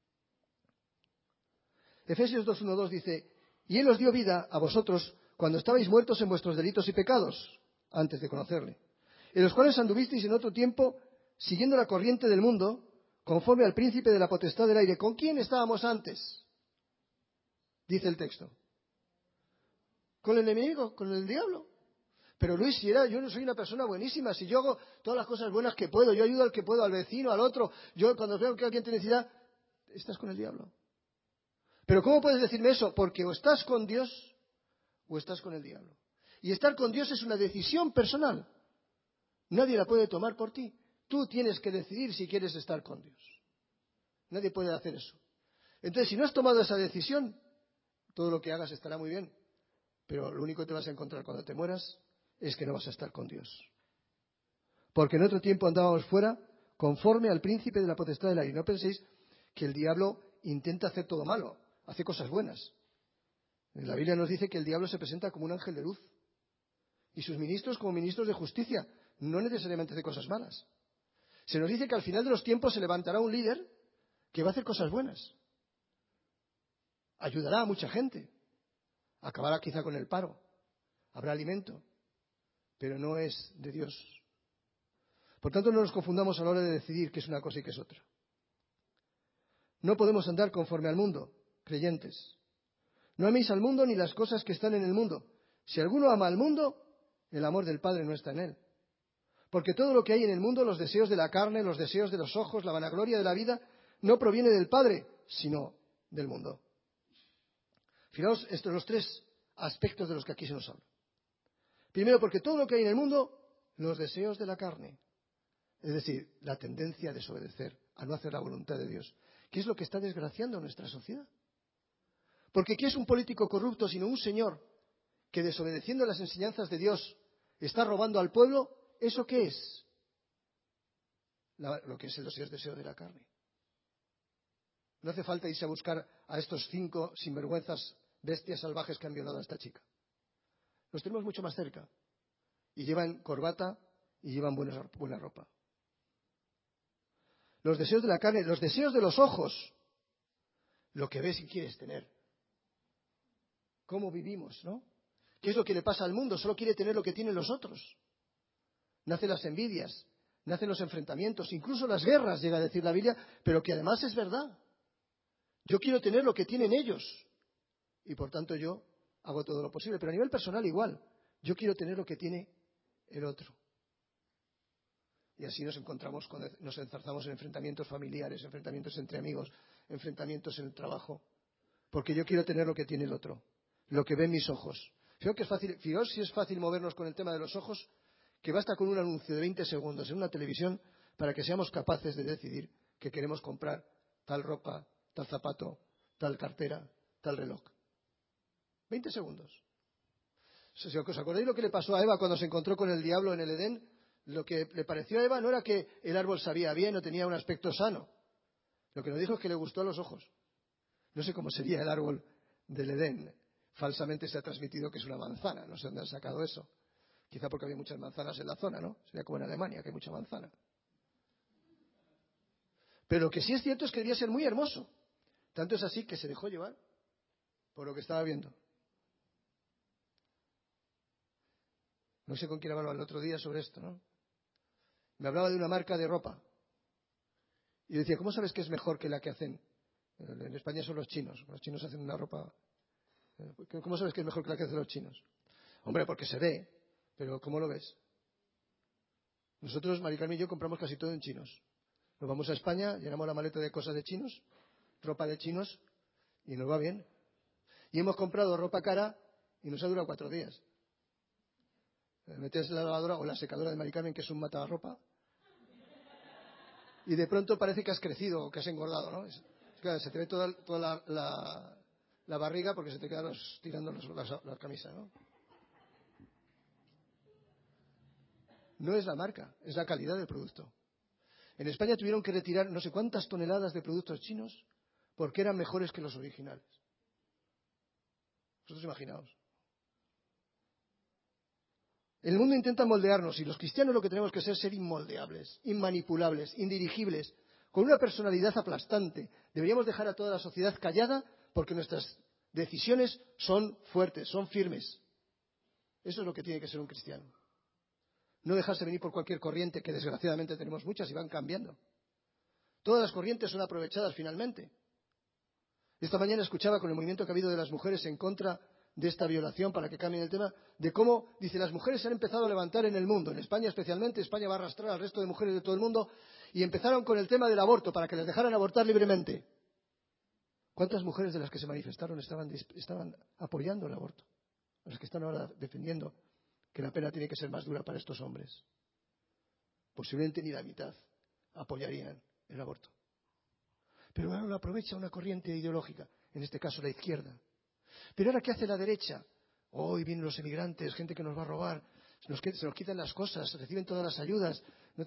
Efesios 2:1-2 dice, y Él os dio vida a vosotros cuando estabais muertos en vuestros delitos y pecados, antes de conocerle, en los cuales anduvisteis en otro tiempo, siguiendo la corriente del mundo, conforme al príncipe de la potestad del aire. ¿Con quién estábamos antes? Dice el texto. ¿Con el enemigo? ¿Con el diablo? Pero Luis, si yo no soy una persona buenísima, si yo hago todas las cosas buenas que puedo, yo ayudo al que puedo, al vecino, al otro, yo cuando veo que alguien tiene necesidad, estás con el diablo. Pero ¿cómo puedes decirme eso? Porque o estás con Dios o estás con el diablo. Y estar con Dios es una decisión personal. Nadie la puede tomar por ti. Tú tienes que decidir si quieres estar con Dios. Nadie puede hacer eso. Entonces, si no has tomado esa decisión, todo lo que hagas estará muy bien. Pero lo único que te vas a encontrar cuando te mueras es que no vas a estar con Dios. Porque en otro tiempo andábamos fuera conforme al príncipe de la potestad del aire. No penséis que el diablo intenta hacer todo malo, hace cosas buenas. La Biblia nos dice que el diablo se presenta como un ángel de luz. y sus ministros como ministros de justicia, no necesariamente de cosas malas. Se nos dice que al final de los tiempos se levantará un líder que va a hacer cosas buenas. Ayudará a mucha gente. Acabará quizá con el paro. Habrá alimento. Pero no es de Dios. Por tanto, no nos confundamos a la hora de decidir qué es una cosa y qué es otra. No podemos andar conforme al mundo, creyentes. No améis al mundo ni las cosas que están en el mundo. Si alguno ama al mundo, el amor del Padre no está en él. Porque todo lo que hay en el mundo, los deseos de la carne, los deseos de los ojos, la vanagloria de la vida, no proviene del Padre, sino del mundo. Fijaos, estos son los tres aspectos de los que aquí se nos habla. Primero, porque todo lo que hay en el mundo, los deseos de la carne, es decir, la tendencia a desobedecer, a no hacer la voluntad de Dios, que es lo que está desgraciando a nuestra sociedad. Porque ¿qué es un político corrupto sino un señor que desobedeciendo las enseñanzas de Dios está robando al pueblo? ¿Eso qué es? Lo que es los deseos de la carne. No hace falta irse a buscar a estos 5 sinvergüenzas bestias salvajes que han violado a esta chica. Los tenemos mucho más cerca. Y llevan corbata y llevan buena ropa. Los deseos de la carne, los deseos de los ojos, lo que ves y quieres tener. ¿Cómo vivimos, no? ¿Qué es lo que le pasa al mundo? Solo quiere tener lo que tienen los otros. Nacen las envidias, nacen los enfrentamientos, incluso las guerras, llega a decir la Biblia, pero que además es verdad. Yo quiero tener lo que tienen ellos y por tanto yo hago todo lo posible. Pero a nivel personal igual, yo quiero tener lo que tiene el otro. Y así nos enzarzamos en enfrentamientos familiares, enfrentamientos entre amigos, enfrentamientos en el trabajo. Porque yo quiero tener lo que tiene el otro, lo que ven mis ojos. Fijaos si es fácil movernos con el tema de los ojos, que basta con un anuncio de 20 segundos en una televisión para que seamos capaces de decidir que queremos comprar tal ropa, tal zapato, tal cartera, tal reloj. 20 segundos. Si os acordáis lo que le pasó a Eva cuando se encontró con el diablo en el Edén, lo que le pareció a Eva no era que el árbol sabía bien o tenía un aspecto sano. Lo que nos dijo es que le gustó a los ojos. No sé cómo sería el árbol del Edén. Falsamente se ha transmitido que es una manzana. No sé dónde han sacado eso. Quizá porque había muchas manzanas en la zona, ¿no? Sería como en Alemania, que hay mucha manzana. Pero lo que sí es cierto es que debía ser muy hermoso. Tanto es así que se dejó llevar por lo que estaba viendo. No sé con quién hablaba el otro día sobre esto, ¿no? Me hablaba de una marca de ropa. Y decía, ¿cómo sabes que es mejor que la que hacen? En España son los chinos. Los chinos hacen una ropa. ¿Cómo sabes que es mejor que la que hacen los chinos? Hombre, porque se ve. Pero ¿cómo lo ves? Nosotros, Mari Carmen y yo, compramos casi todo en chinos. Nos vamos a España, llenamos la maleta de cosas de chinos, ropa de chinos, y nos va bien. Y hemos comprado ropa cara y nos ha durado 4 días. Metes en la lavadora o la secadora de Mari Carmen, que es un mataropa, y de pronto parece que has crecido o que has engordado, ¿no? Claro, se te ve toda la barriga porque se te quedan tirando la camisa, ¿no? No es la marca, es la calidad del producto. En España tuvieron que retirar no sé cuántas toneladas de productos chinos porque eran mejores que los originales. Vosotros imaginaos. El mundo intenta moldearnos y los cristianos lo que tenemos que ser inmoldeables, inmanipulables, indirigibles, con una personalidad aplastante. Deberíamos dejar a toda la sociedad callada porque nuestras decisiones son fuertes, son firmes. Eso es lo que tiene que ser un cristiano. No dejarse venir por cualquier corriente, que desgraciadamente tenemos muchas y van cambiando. Todas las corrientes son aprovechadas finalmente. Esta mañana escuchaba con el movimiento que ha habido de las mujeres en contra de esta violación, para que cambien el tema, de cómo, dice, las mujeres se han empezado a levantar en el mundo, en España especialmente. España va a arrastrar al resto de mujeres de todo el mundo, y empezaron con el tema del aborto, para que les dejaran abortar libremente. ¿Cuántas mujeres de las que se manifestaron estaban apoyando el aborto? Las que están ahora defendiendo que la pena tiene que ser más dura para estos hombres. Posiblemente ni la mitad apoyarían el aborto. Pero ahora lo aprovecha una corriente ideológica, en este caso la izquierda. Pero ahora, ¿qué hace la derecha? Hoy vienen los emigrantes, gente que nos va a robar, se nos quitan las cosas, reciben todas las ayudas.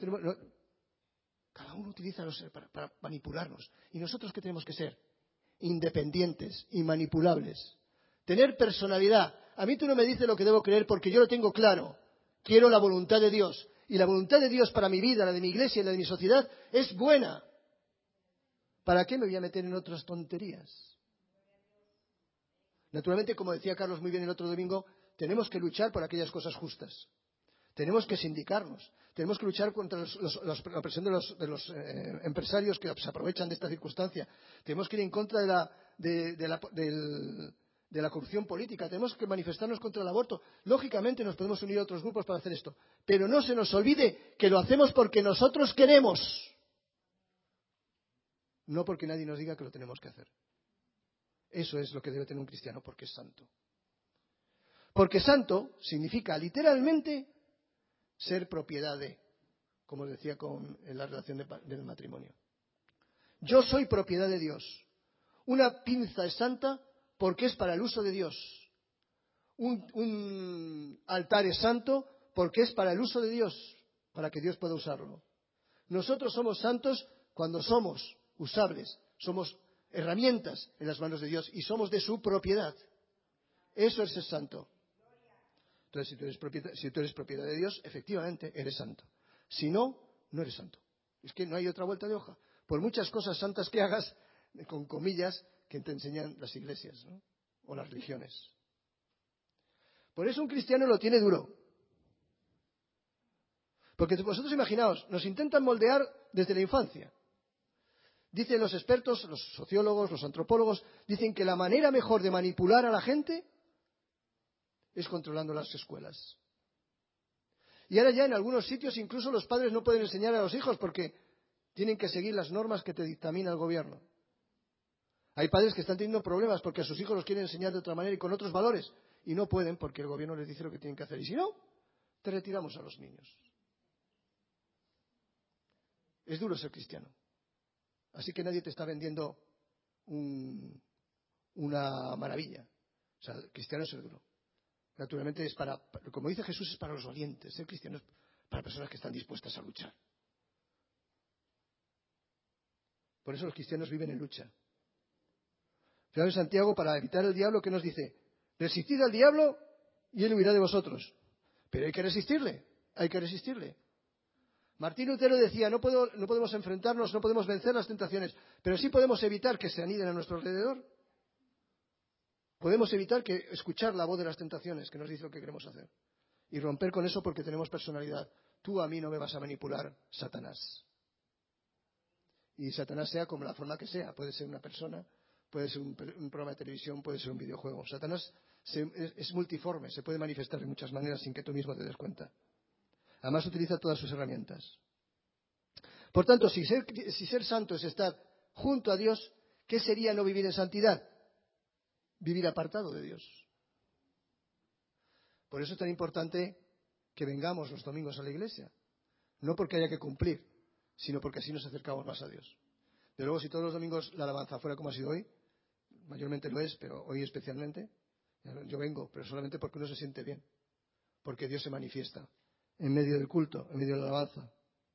Cada uno utiliza para manipularnos. ¿Y nosotros qué tenemos que ser? Independientes, inmanipulables. Tener personalidad, a mí tú no me dices lo que debo creer porque yo lo tengo claro. Quiero la voluntad de Dios. Y la voluntad de Dios para mi vida, la de mi iglesia y la de mi sociedad, es buena. ¿Para qué me voy a meter en otras tonterías? Naturalmente, como decía Carlos muy bien el otro domingo, tenemos que luchar por aquellas cosas justas. Tenemos que sindicarnos. Tenemos que luchar contra la presión de los empresarios que se aprovechan de esta circunstancia. Tenemos que ir en contra de la corrupción política. Tenemos que manifestarnos contra el aborto. Lógicamente nos podemos unir a otros grupos para hacer esto. Pero no se nos olvide que lo hacemos porque nosotros queremos. No porque nadie nos diga que lo tenemos que hacer. Eso es lo que debe tener un cristiano porque es santo. Porque santo significa literalmente ser propiedad de, como decía en la relación del matrimonio. Yo soy propiedad de Dios. Una pinza es santa porque es para el uso de Dios. Un altar es santo porque es para el uso de Dios, para que Dios pueda usarlo. Nosotros somos santos cuando somos usables, somos herramientas en las manos de Dios y somos de su propiedad. Eso es ser santo. Entonces, si tú eres propiedad de Dios, efectivamente eres santo. Si no, no eres santo. Es que no hay otra vuelta de hoja. Por muchas cosas santas que hagas, con comillas, que te enseñan las iglesias, ¿no? O las religiones. Por eso un cristiano lo tiene duro. Porque vosotros imaginaos, nos intentan moldear desde la infancia. Dicen los expertos, los sociólogos, los antropólogos, dicen que la manera mejor de manipular a la gente es controlando las escuelas. Y ahora ya en algunos sitios incluso los padres no pueden enseñar a los hijos porque tienen que seguir las normas que te dictamina el gobierno. Hay padres que están teniendo problemas porque a sus hijos los quieren enseñar de otra manera y con otros valores y no pueden porque el gobierno les dice lo que tienen que hacer. Y si no, te retiramos a los niños. Es duro ser cristiano. Así que nadie te está vendiendo una maravilla. O sea, el cristiano es ser duro. Naturalmente es como dice Jesús, es para los valientes. Ser cristiano es para personas que están dispuestas a luchar. Por eso los cristianos viven en lucha. Fijaos en Santiago, para evitar el diablo, ¿qué nos dice? Resistid al diablo y él huirá de vosotros. Pero hay que resistirle, hay que resistirle. Martín Lutero decía, no podemos enfrentarnos, no podemos vencer las tentaciones, pero sí podemos evitar que se aniden a nuestro alrededor. Podemos evitar que escuchar la voz de las tentaciones que nos dice lo que queremos hacer. Y romper con eso porque tenemos personalidad. Tú a mí no me vas a manipular, Satanás. Y Satanás sea como la forma que sea. Puede ser una persona, puede ser un programa de televisión, puede ser un videojuego. Satanás es multiforme, se puede manifestar de muchas maneras sin que tú mismo te des cuenta. Además utiliza todas sus herramientas. Por tanto, si ser santo es estar junto a Dios, ¿qué sería no vivir en santidad? Vivir apartado de Dios. Por eso es tan importante que vengamos los domingos a la iglesia. No porque haya que cumplir, sino porque así nos acercamos más a Dios. De luego, si todos los domingos la alabanza fuera como ha sido hoy, mayormente lo es, pero hoy especialmente, yo vengo, pero solamente porque uno se siente bien. Porque Dios se manifiesta en medio del culto, en medio de la alabanza.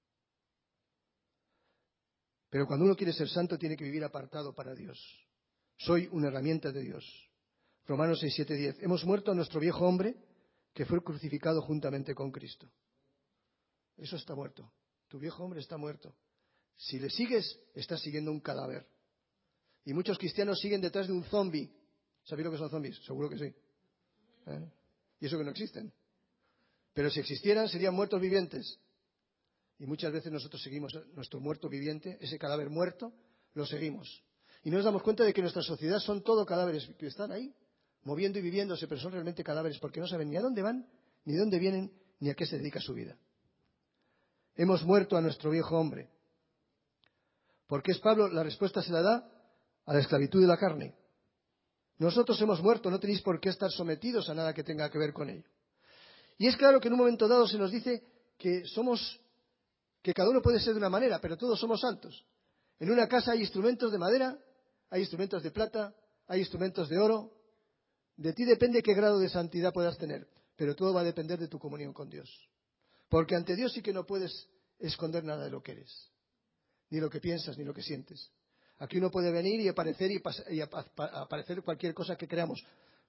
Pero cuando uno quiere ser santo, tiene que vivir apartado para Dios. Soy una herramienta de Dios. Romanos 6, 7, 10. Hemos muerto a nuestro viejo hombre que fue crucificado juntamente con Cristo. Eso está muerto. Tu viejo hombre está muerto. Si le sigues, estás siguiendo un cadáver. Y muchos cristianos siguen detrás de un zombi. ¿Sabéis lo que son zombies? Seguro que sí. Y eso que no existen. Pero si existieran, serían muertos vivientes. Y muchas veces nosotros seguimos nuestro muerto viviente, ese cadáver muerto, lo seguimos. Y no nos damos cuenta de que nuestra sociedad son todo cadáveres que están ahí, moviendo y viviéndose, pero son realmente cadáveres porque no saben ni a dónde van, ni de dónde vienen, ni a qué se dedica su vida. Hemos muerto a nuestro viejo hombre. ¿Por qué es Pablo? La respuesta se la da a la esclavitud de la carne. Nosotros hemos muerto, no tenéis por qué estar sometidos a nada que tenga que ver con ello. Y es claro que en un momento dado se nos dice que cada uno puede ser de una manera, pero todos somos santos. En una casa hay instrumentos de madera, hay instrumentos de plata, hay instrumentos de oro. De ti depende qué grado de santidad puedas tener, pero todo va a depender de tu comunión con Dios. Porque ante Dios sí que no puedes esconder nada de lo que eres, ni lo que piensas, ni lo que sientes. Aquí uno puede venir y aparecer aparecer cualquier cosa que creamos,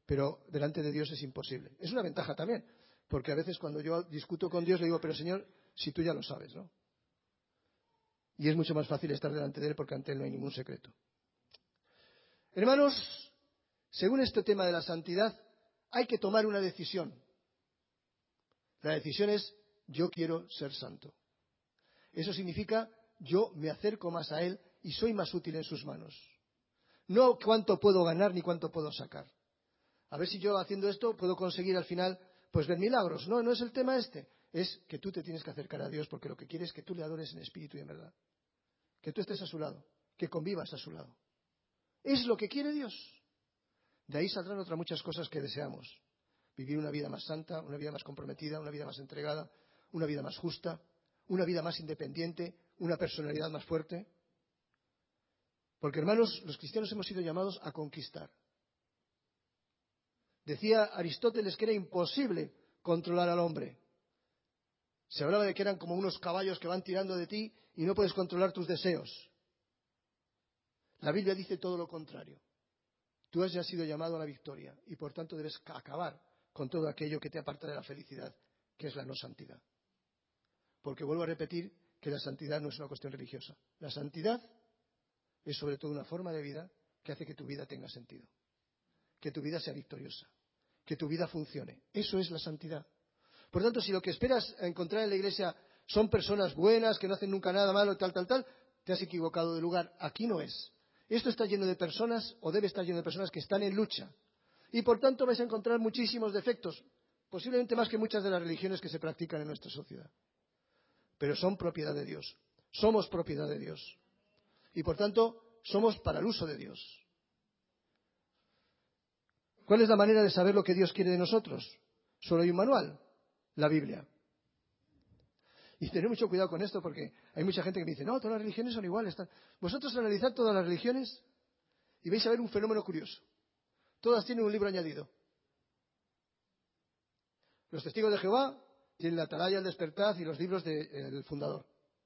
pero delante de Dios es imposible. Es una ventaja también, porque a veces cuando yo discuto con Dios le digo, pero Señor, si tú ya lo sabes, ¿no? Y es mucho más fácil estar delante de Él porque ante Él no hay ningún secreto. Hermanos, según este tema de la santidad, hay que tomar una decisión. La decisión es, yo quiero ser santo. Eso significa, yo me acerco más a Él y soy más útil en sus manos. No cuánto puedo ganar ni cuánto puedo sacar. A ver si yo haciendo esto puedo conseguir al final, pues ver milagros. No, no es el tema este. Es que tú te tienes que acercar a Dios porque lo que quiere es que tú le adores en espíritu y en verdad. Que tú estés a su lado, que convivas a su lado. Es lo que quiere Dios. De ahí saldrán otras muchas cosas que deseamos. Vivir una vida más santa, una vida más comprometida, una vida más entregada, una vida más justa, una vida más independiente, una personalidad más fuerte. Porque, hermanos, los cristianos hemos sido llamados a conquistar. Decía Aristóteles que era imposible controlar al hombre. Se hablaba de que eran como unos caballos que van tirando de ti y no puedes controlar tus deseos. La Biblia dice todo lo contrario. Tú has ya sido llamado a la victoria y por tanto debes acabar con todo aquello que te aparta de la felicidad, que es la no santidad. Porque vuelvo a repetir que la santidad no es una cuestión religiosa. La santidad es sobre todo una forma de vida que hace que tu vida tenga sentido, que tu vida sea victoriosa, que tu vida funcione. Eso es la santidad. Por tanto, si lo que esperas encontrar en la iglesia son personas buenas, que no hacen nunca nada malo, tal, te has equivocado de lugar. Aquí no es. Esto está lleno de personas, o debe estar lleno de personas que están en lucha. Y por tanto vais a encontrar muchísimos defectos, posiblemente más que muchas de las religiones que se practican en nuestra sociedad. Pero son propiedad de Dios. Somos propiedad de Dios. Y por tanto, somos para el uso de Dios. ¿Cuál es la manera de saber lo que Dios quiere de nosotros? Solo hay un manual. La Biblia. Y tener mucho cuidado con esto porque hay mucha gente que me dice, no, todas las religiones son iguales. Vosotros analizad todas las religiones y vais a ver un fenómeno curioso. Todas tienen un libro añadido. Los testigos de Jehová tienen la Atalaya, el Despertar y los libros del fundador.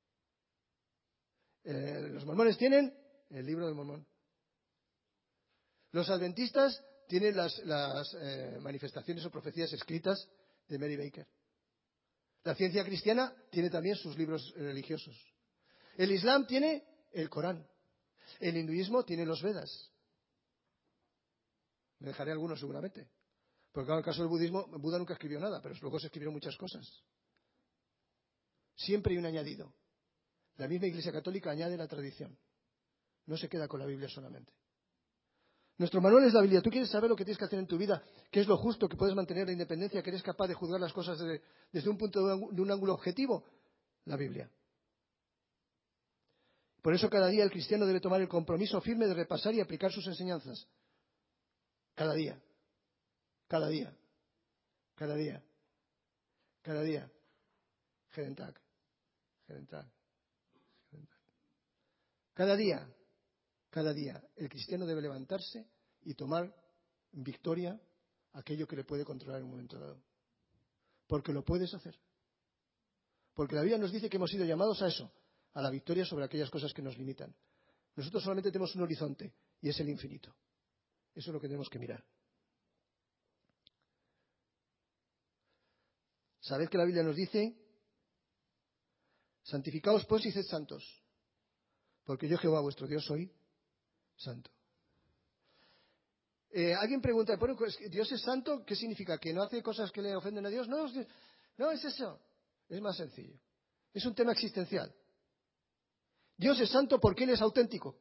Los mormones tienen el libro del mormón. Los adventistas tienen las manifestaciones o profecías escritas de Mary Baker. La ciencia cristiana tiene también sus libros religiosos. El Islam tiene el Corán. El hinduismo tiene los Vedas. Me dejaré algunos seguramente. Porque en el caso del budismo, Buda nunca escribió nada, pero luego se escribieron muchas cosas. Siempre hay un añadido. La misma Iglesia Católica añade la tradición. No se queda con la Biblia solamente. Nuestro manual es la Biblia. Tú quieres saber lo que tienes que hacer en tu vida, qué es lo justo, que puedes mantener la independencia, que eres capaz de juzgar las cosas desde un punto de un ángulo objetivo. La Biblia. Por eso cada día el cristiano debe tomar el compromiso firme de repasar y aplicar sus enseñanzas. Cada día. Cada día. Cada día. Cada día. Gedentak. Gedentak. Gedentak. Cada día. Cada día el cristiano debe levantarse y tomar en victoria aquello que le puede controlar en un momento dado. Porque lo puedes hacer. Porque la Biblia nos dice que hemos sido llamados a eso, a la victoria sobre aquellas cosas que nos limitan. Nosotros solamente tenemos un horizonte y es el infinito. Eso es lo que tenemos que mirar. Sabed que la Biblia nos dice, santificaos pues y sed santos, porque yo Jehová vuestro Dios soy santo. Alguien pregunta, bueno, ¿Dios es santo? ¿Qué significa? ¿Que no hace cosas que le ofenden a Dios? No, no es eso. Es más sencillo. Es un tema existencial. Dios es santo porque Él es auténtico.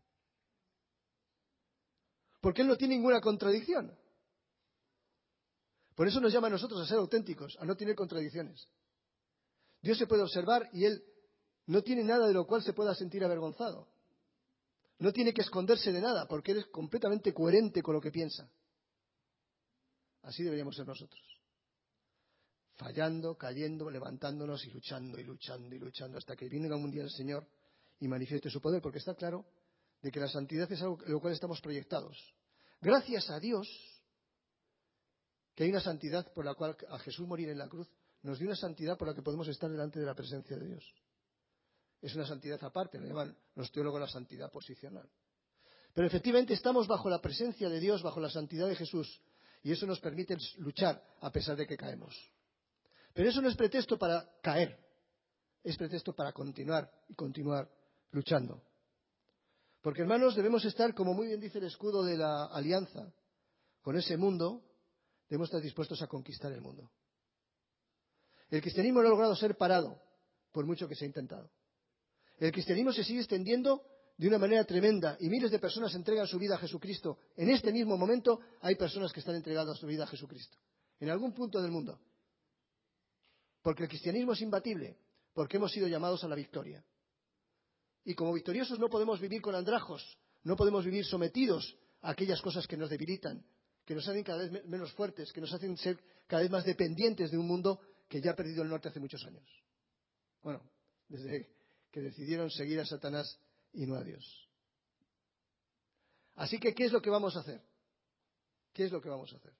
Porque Él no tiene ninguna contradicción. Por eso nos llama a nosotros a ser auténticos, a no tener contradicciones. Dios se puede observar y Él no tiene nada de lo cual se pueda sentir avergonzado. No tiene que esconderse de nada, porque Él es completamente coherente con lo que piensa. Así deberíamos ser nosotros. Fallando, cayendo, levantándonos y luchando y luchando y luchando hasta que venga un día el Señor y manifieste su poder, porque está claro de que la santidad es algo en lo cual estamos proyectados. Gracias a Dios que hay una santidad por la cual a Jesús morir en la cruz nos dio una santidad por la que podemos estar delante de la presencia de Dios. Es una santidad aparte, lo llaman los teólogos la santidad posicional. Pero efectivamente estamos bajo la presencia de Dios, bajo la santidad de Jesús. Y eso nos permite luchar a pesar de que caemos. Pero eso no es pretexto para caer, es pretexto para continuar y continuar luchando. Porque, hermanos, debemos estar, como muy bien dice el escudo de la alianza, con ese mundo, debemos estar dispuestos a conquistar el mundo. El cristianismo no ha logrado ser parado, por mucho que se ha intentado. El cristianismo se sigue extendiendo de una manera tremenda y miles de personas entregan su vida a Jesucristo. En este mismo momento hay personas que están entregando su vida a Jesucristo, en algún punto del mundo. Porque el cristianismo es imbatible, porque hemos sido llamados a la victoria. Y como victoriosos no podemos vivir con andrajos, no podemos vivir sometidos a aquellas cosas que nos debilitan, que nos hacen cada vez menos fuertes, que nos hacen ser cada vez más dependientes de un mundo que ya ha perdido el norte hace muchos años. Bueno, desde que decidieron seguir a Satanás y no a Dios. Así que, ¿qué es lo que vamos a hacer? ¿Qué es lo que vamos a hacer?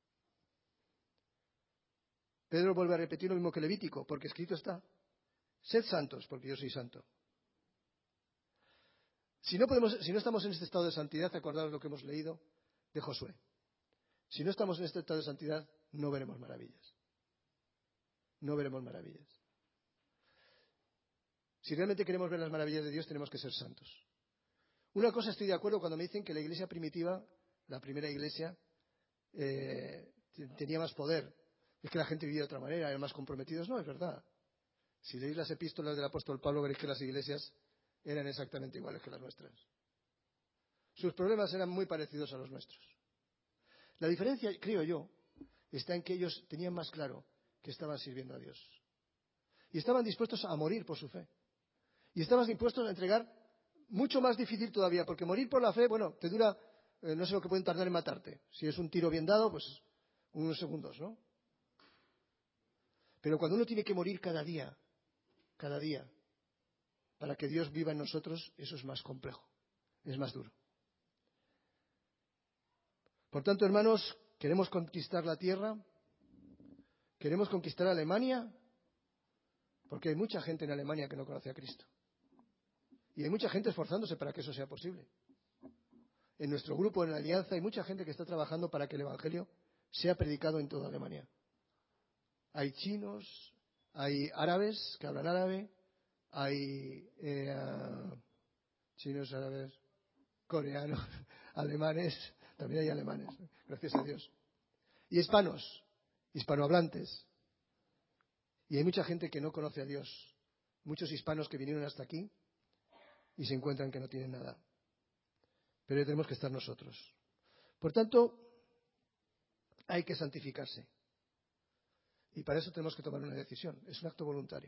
Pedro vuelve a repetir lo mismo que Levítico, porque escrito está: sed santos, porque yo soy santo. Si no estamos en este estado de santidad, acordaos lo que hemos leído de Josué. Si no estamos en este estado de santidad, no veremos maravillas. No veremos maravillas. Si realmente queremos ver las maravillas de Dios, tenemos que ser santos. Una cosa estoy de acuerdo cuando me dicen que la iglesia primitiva, la primera iglesia, tenía más poder. Es que la gente vivía de otra manera, eran más comprometidos. No, es verdad. Si leéis las epístolas del apóstol Pablo, veréis que las iglesias eran exactamente iguales que las nuestras. Sus problemas eran muy parecidos a los nuestros. La diferencia, creo yo, está en que ellos tenían más claro que estaban sirviendo a Dios. Y estaban dispuestos a morir por su fe. Y estaban dispuestos a entregar mucho más difícil todavía, porque morir por la fe, bueno, te dura, no sé lo que pueden tardar en matarte. Si es un tiro bien dado, pues unos segundos, ¿no? Pero cuando uno tiene que morir cada día, para que Dios viva en nosotros, eso es más complejo, es más duro. Por tanto, hermanos, ¿queremos conquistar la tierra? ¿Queremos conquistar Alemania? Porque hay mucha gente en Alemania que no conoce a Cristo. Y hay mucha gente esforzándose para que eso sea posible. En nuestro grupo, en la Alianza, hay mucha gente que está trabajando para que el Evangelio sea predicado en toda Alemania. Hay chinos, hay árabes que hablan árabe, hay chinos, árabes, coreanos, alemanes, también hay alemanes, gracias a Dios. Y hispanos, hispanohablantes. Y hay mucha gente que no conoce a Dios. Muchos hispanos que vinieron hasta aquí y se encuentran que no tienen nada. Pero ahí tenemos que estar nosotros. Por tanto, hay que santificarse. Y para eso tenemos que tomar una decisión. Es un acto voluntario.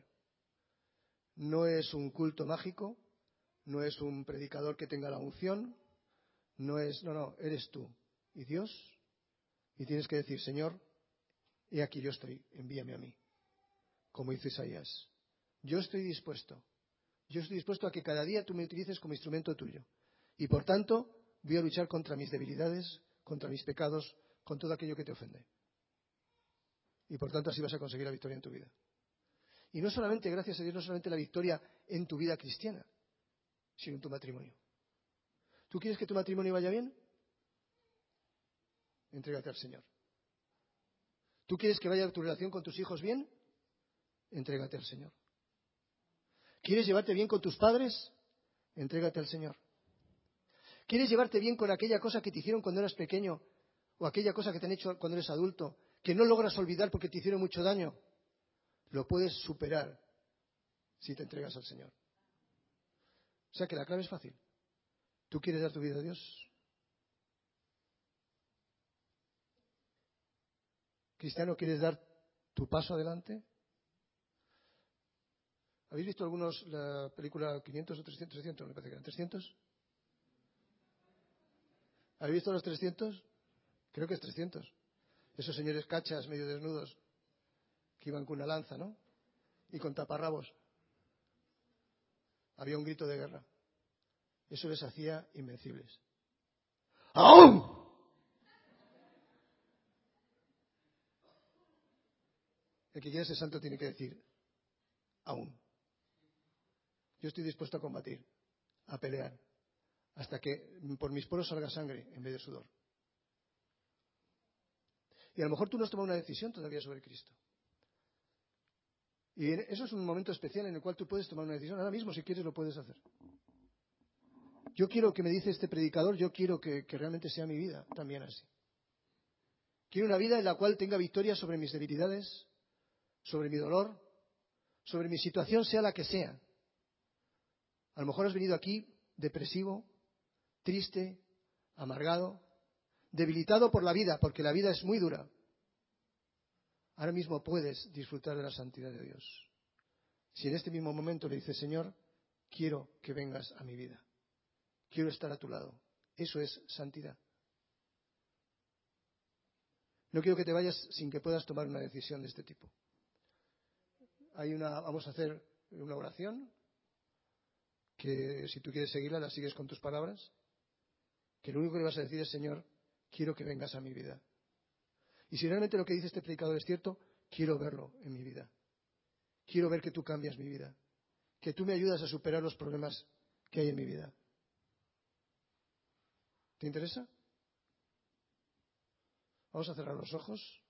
No es un culto mágico, no es un predicador que tenga la unción, no, eres tú y Dios. Y tienes que decir: Señor, he aquí yo estoy, envíame a mí. Como hizo Isaías. Yo estoy dispuesto a que cada día tú me utilices como instrumento tuyo. Y por tanto, voy a luchar contra mis debilidades, contra mis pecados, con todo aquello que te ofende. Y por tanto, así vas a conseguir la victoria en tu vida. Y no solamente, gracias a Dios, no solamente la victoria en tu vida cristiana, sino en tu matrimonio. ¿Tú quieres que tu matrimonio vaya bien? Entrégate al Señor. ¿Tú quieres que vaya tu relación con tus hijos bien? Entrégate al Señor. ¿Quieres llevarte bien con tus padres? Entrégate al Señor. ¿Quieres llevarte bien con aquella cosa que te hicieron cuando eras pequeño o aquella cosa que te han hecho cuando eres adulto, que no logras olvidar porque te hicieron mucho daño? Lo puedes superar si te entregas al Señor. O sea que la clave es fácil. ¿Tú quieres dar tu vida a Dios? Cristiano, ¿quieres dar tu paso adelante? ¿Habéis visto algunos la película 500 o 300? Me parece que eran 300. ¿Habéis visto los 300? Creo que es 300. Esos señores cachas, medio desnudos, que iban con una lanza, ¿no? Y con taparrabos. Había un grito de guerra. Eso les hacía invencibles. ¡Aún! El que quiere ser santo tiene que decir: aún. Yo estoy dispuesto a combatir, a pelear, hasta que por mis poros salga sangre en vez de sudor. Y a lo mejor tú no has tomado una decisión todavía sobre Cristo. Y eso es un momento especial en el cual tú puedes tomar una decisión. Ahora mismo, si quieres, lo puedes hacer. Yo quiero que me dice este predicador, yo quiero que realmente sea mi vida también así. Quiero una vida en la cual tenga victoria sobre mis debilidades, sobre mi dolor, sobre mi situación, sea la que sea. A lo mejor has venido aquí depresivo, triste, amargado, debilitado por la vida, porque la vida es muy dura. Ahora mismo puedes disfrutar de la santidad de Dios. Si en este mismo momento le dices, Señor, quiero que vengas a mi vida. Quiero estar a tu lado. Eso es santidad. No quiero que te vayas sin que puedas tomar una decisión de este tipo. Vamos a hacer una oración, que si tú quieres seguirla, la sigues con tus palabras, que lo único que le vas a decir es, Señor, quiero que vengas a mi vida. Y si realmente lo que dice este predicador es cierto, quiero verlo en mi vida. Quiero ver que tú cambias mi vida, que tú me ayudas a superar los problemas que hay en mi vida. ¿Te interesa? Vamos a cerrar los ojos.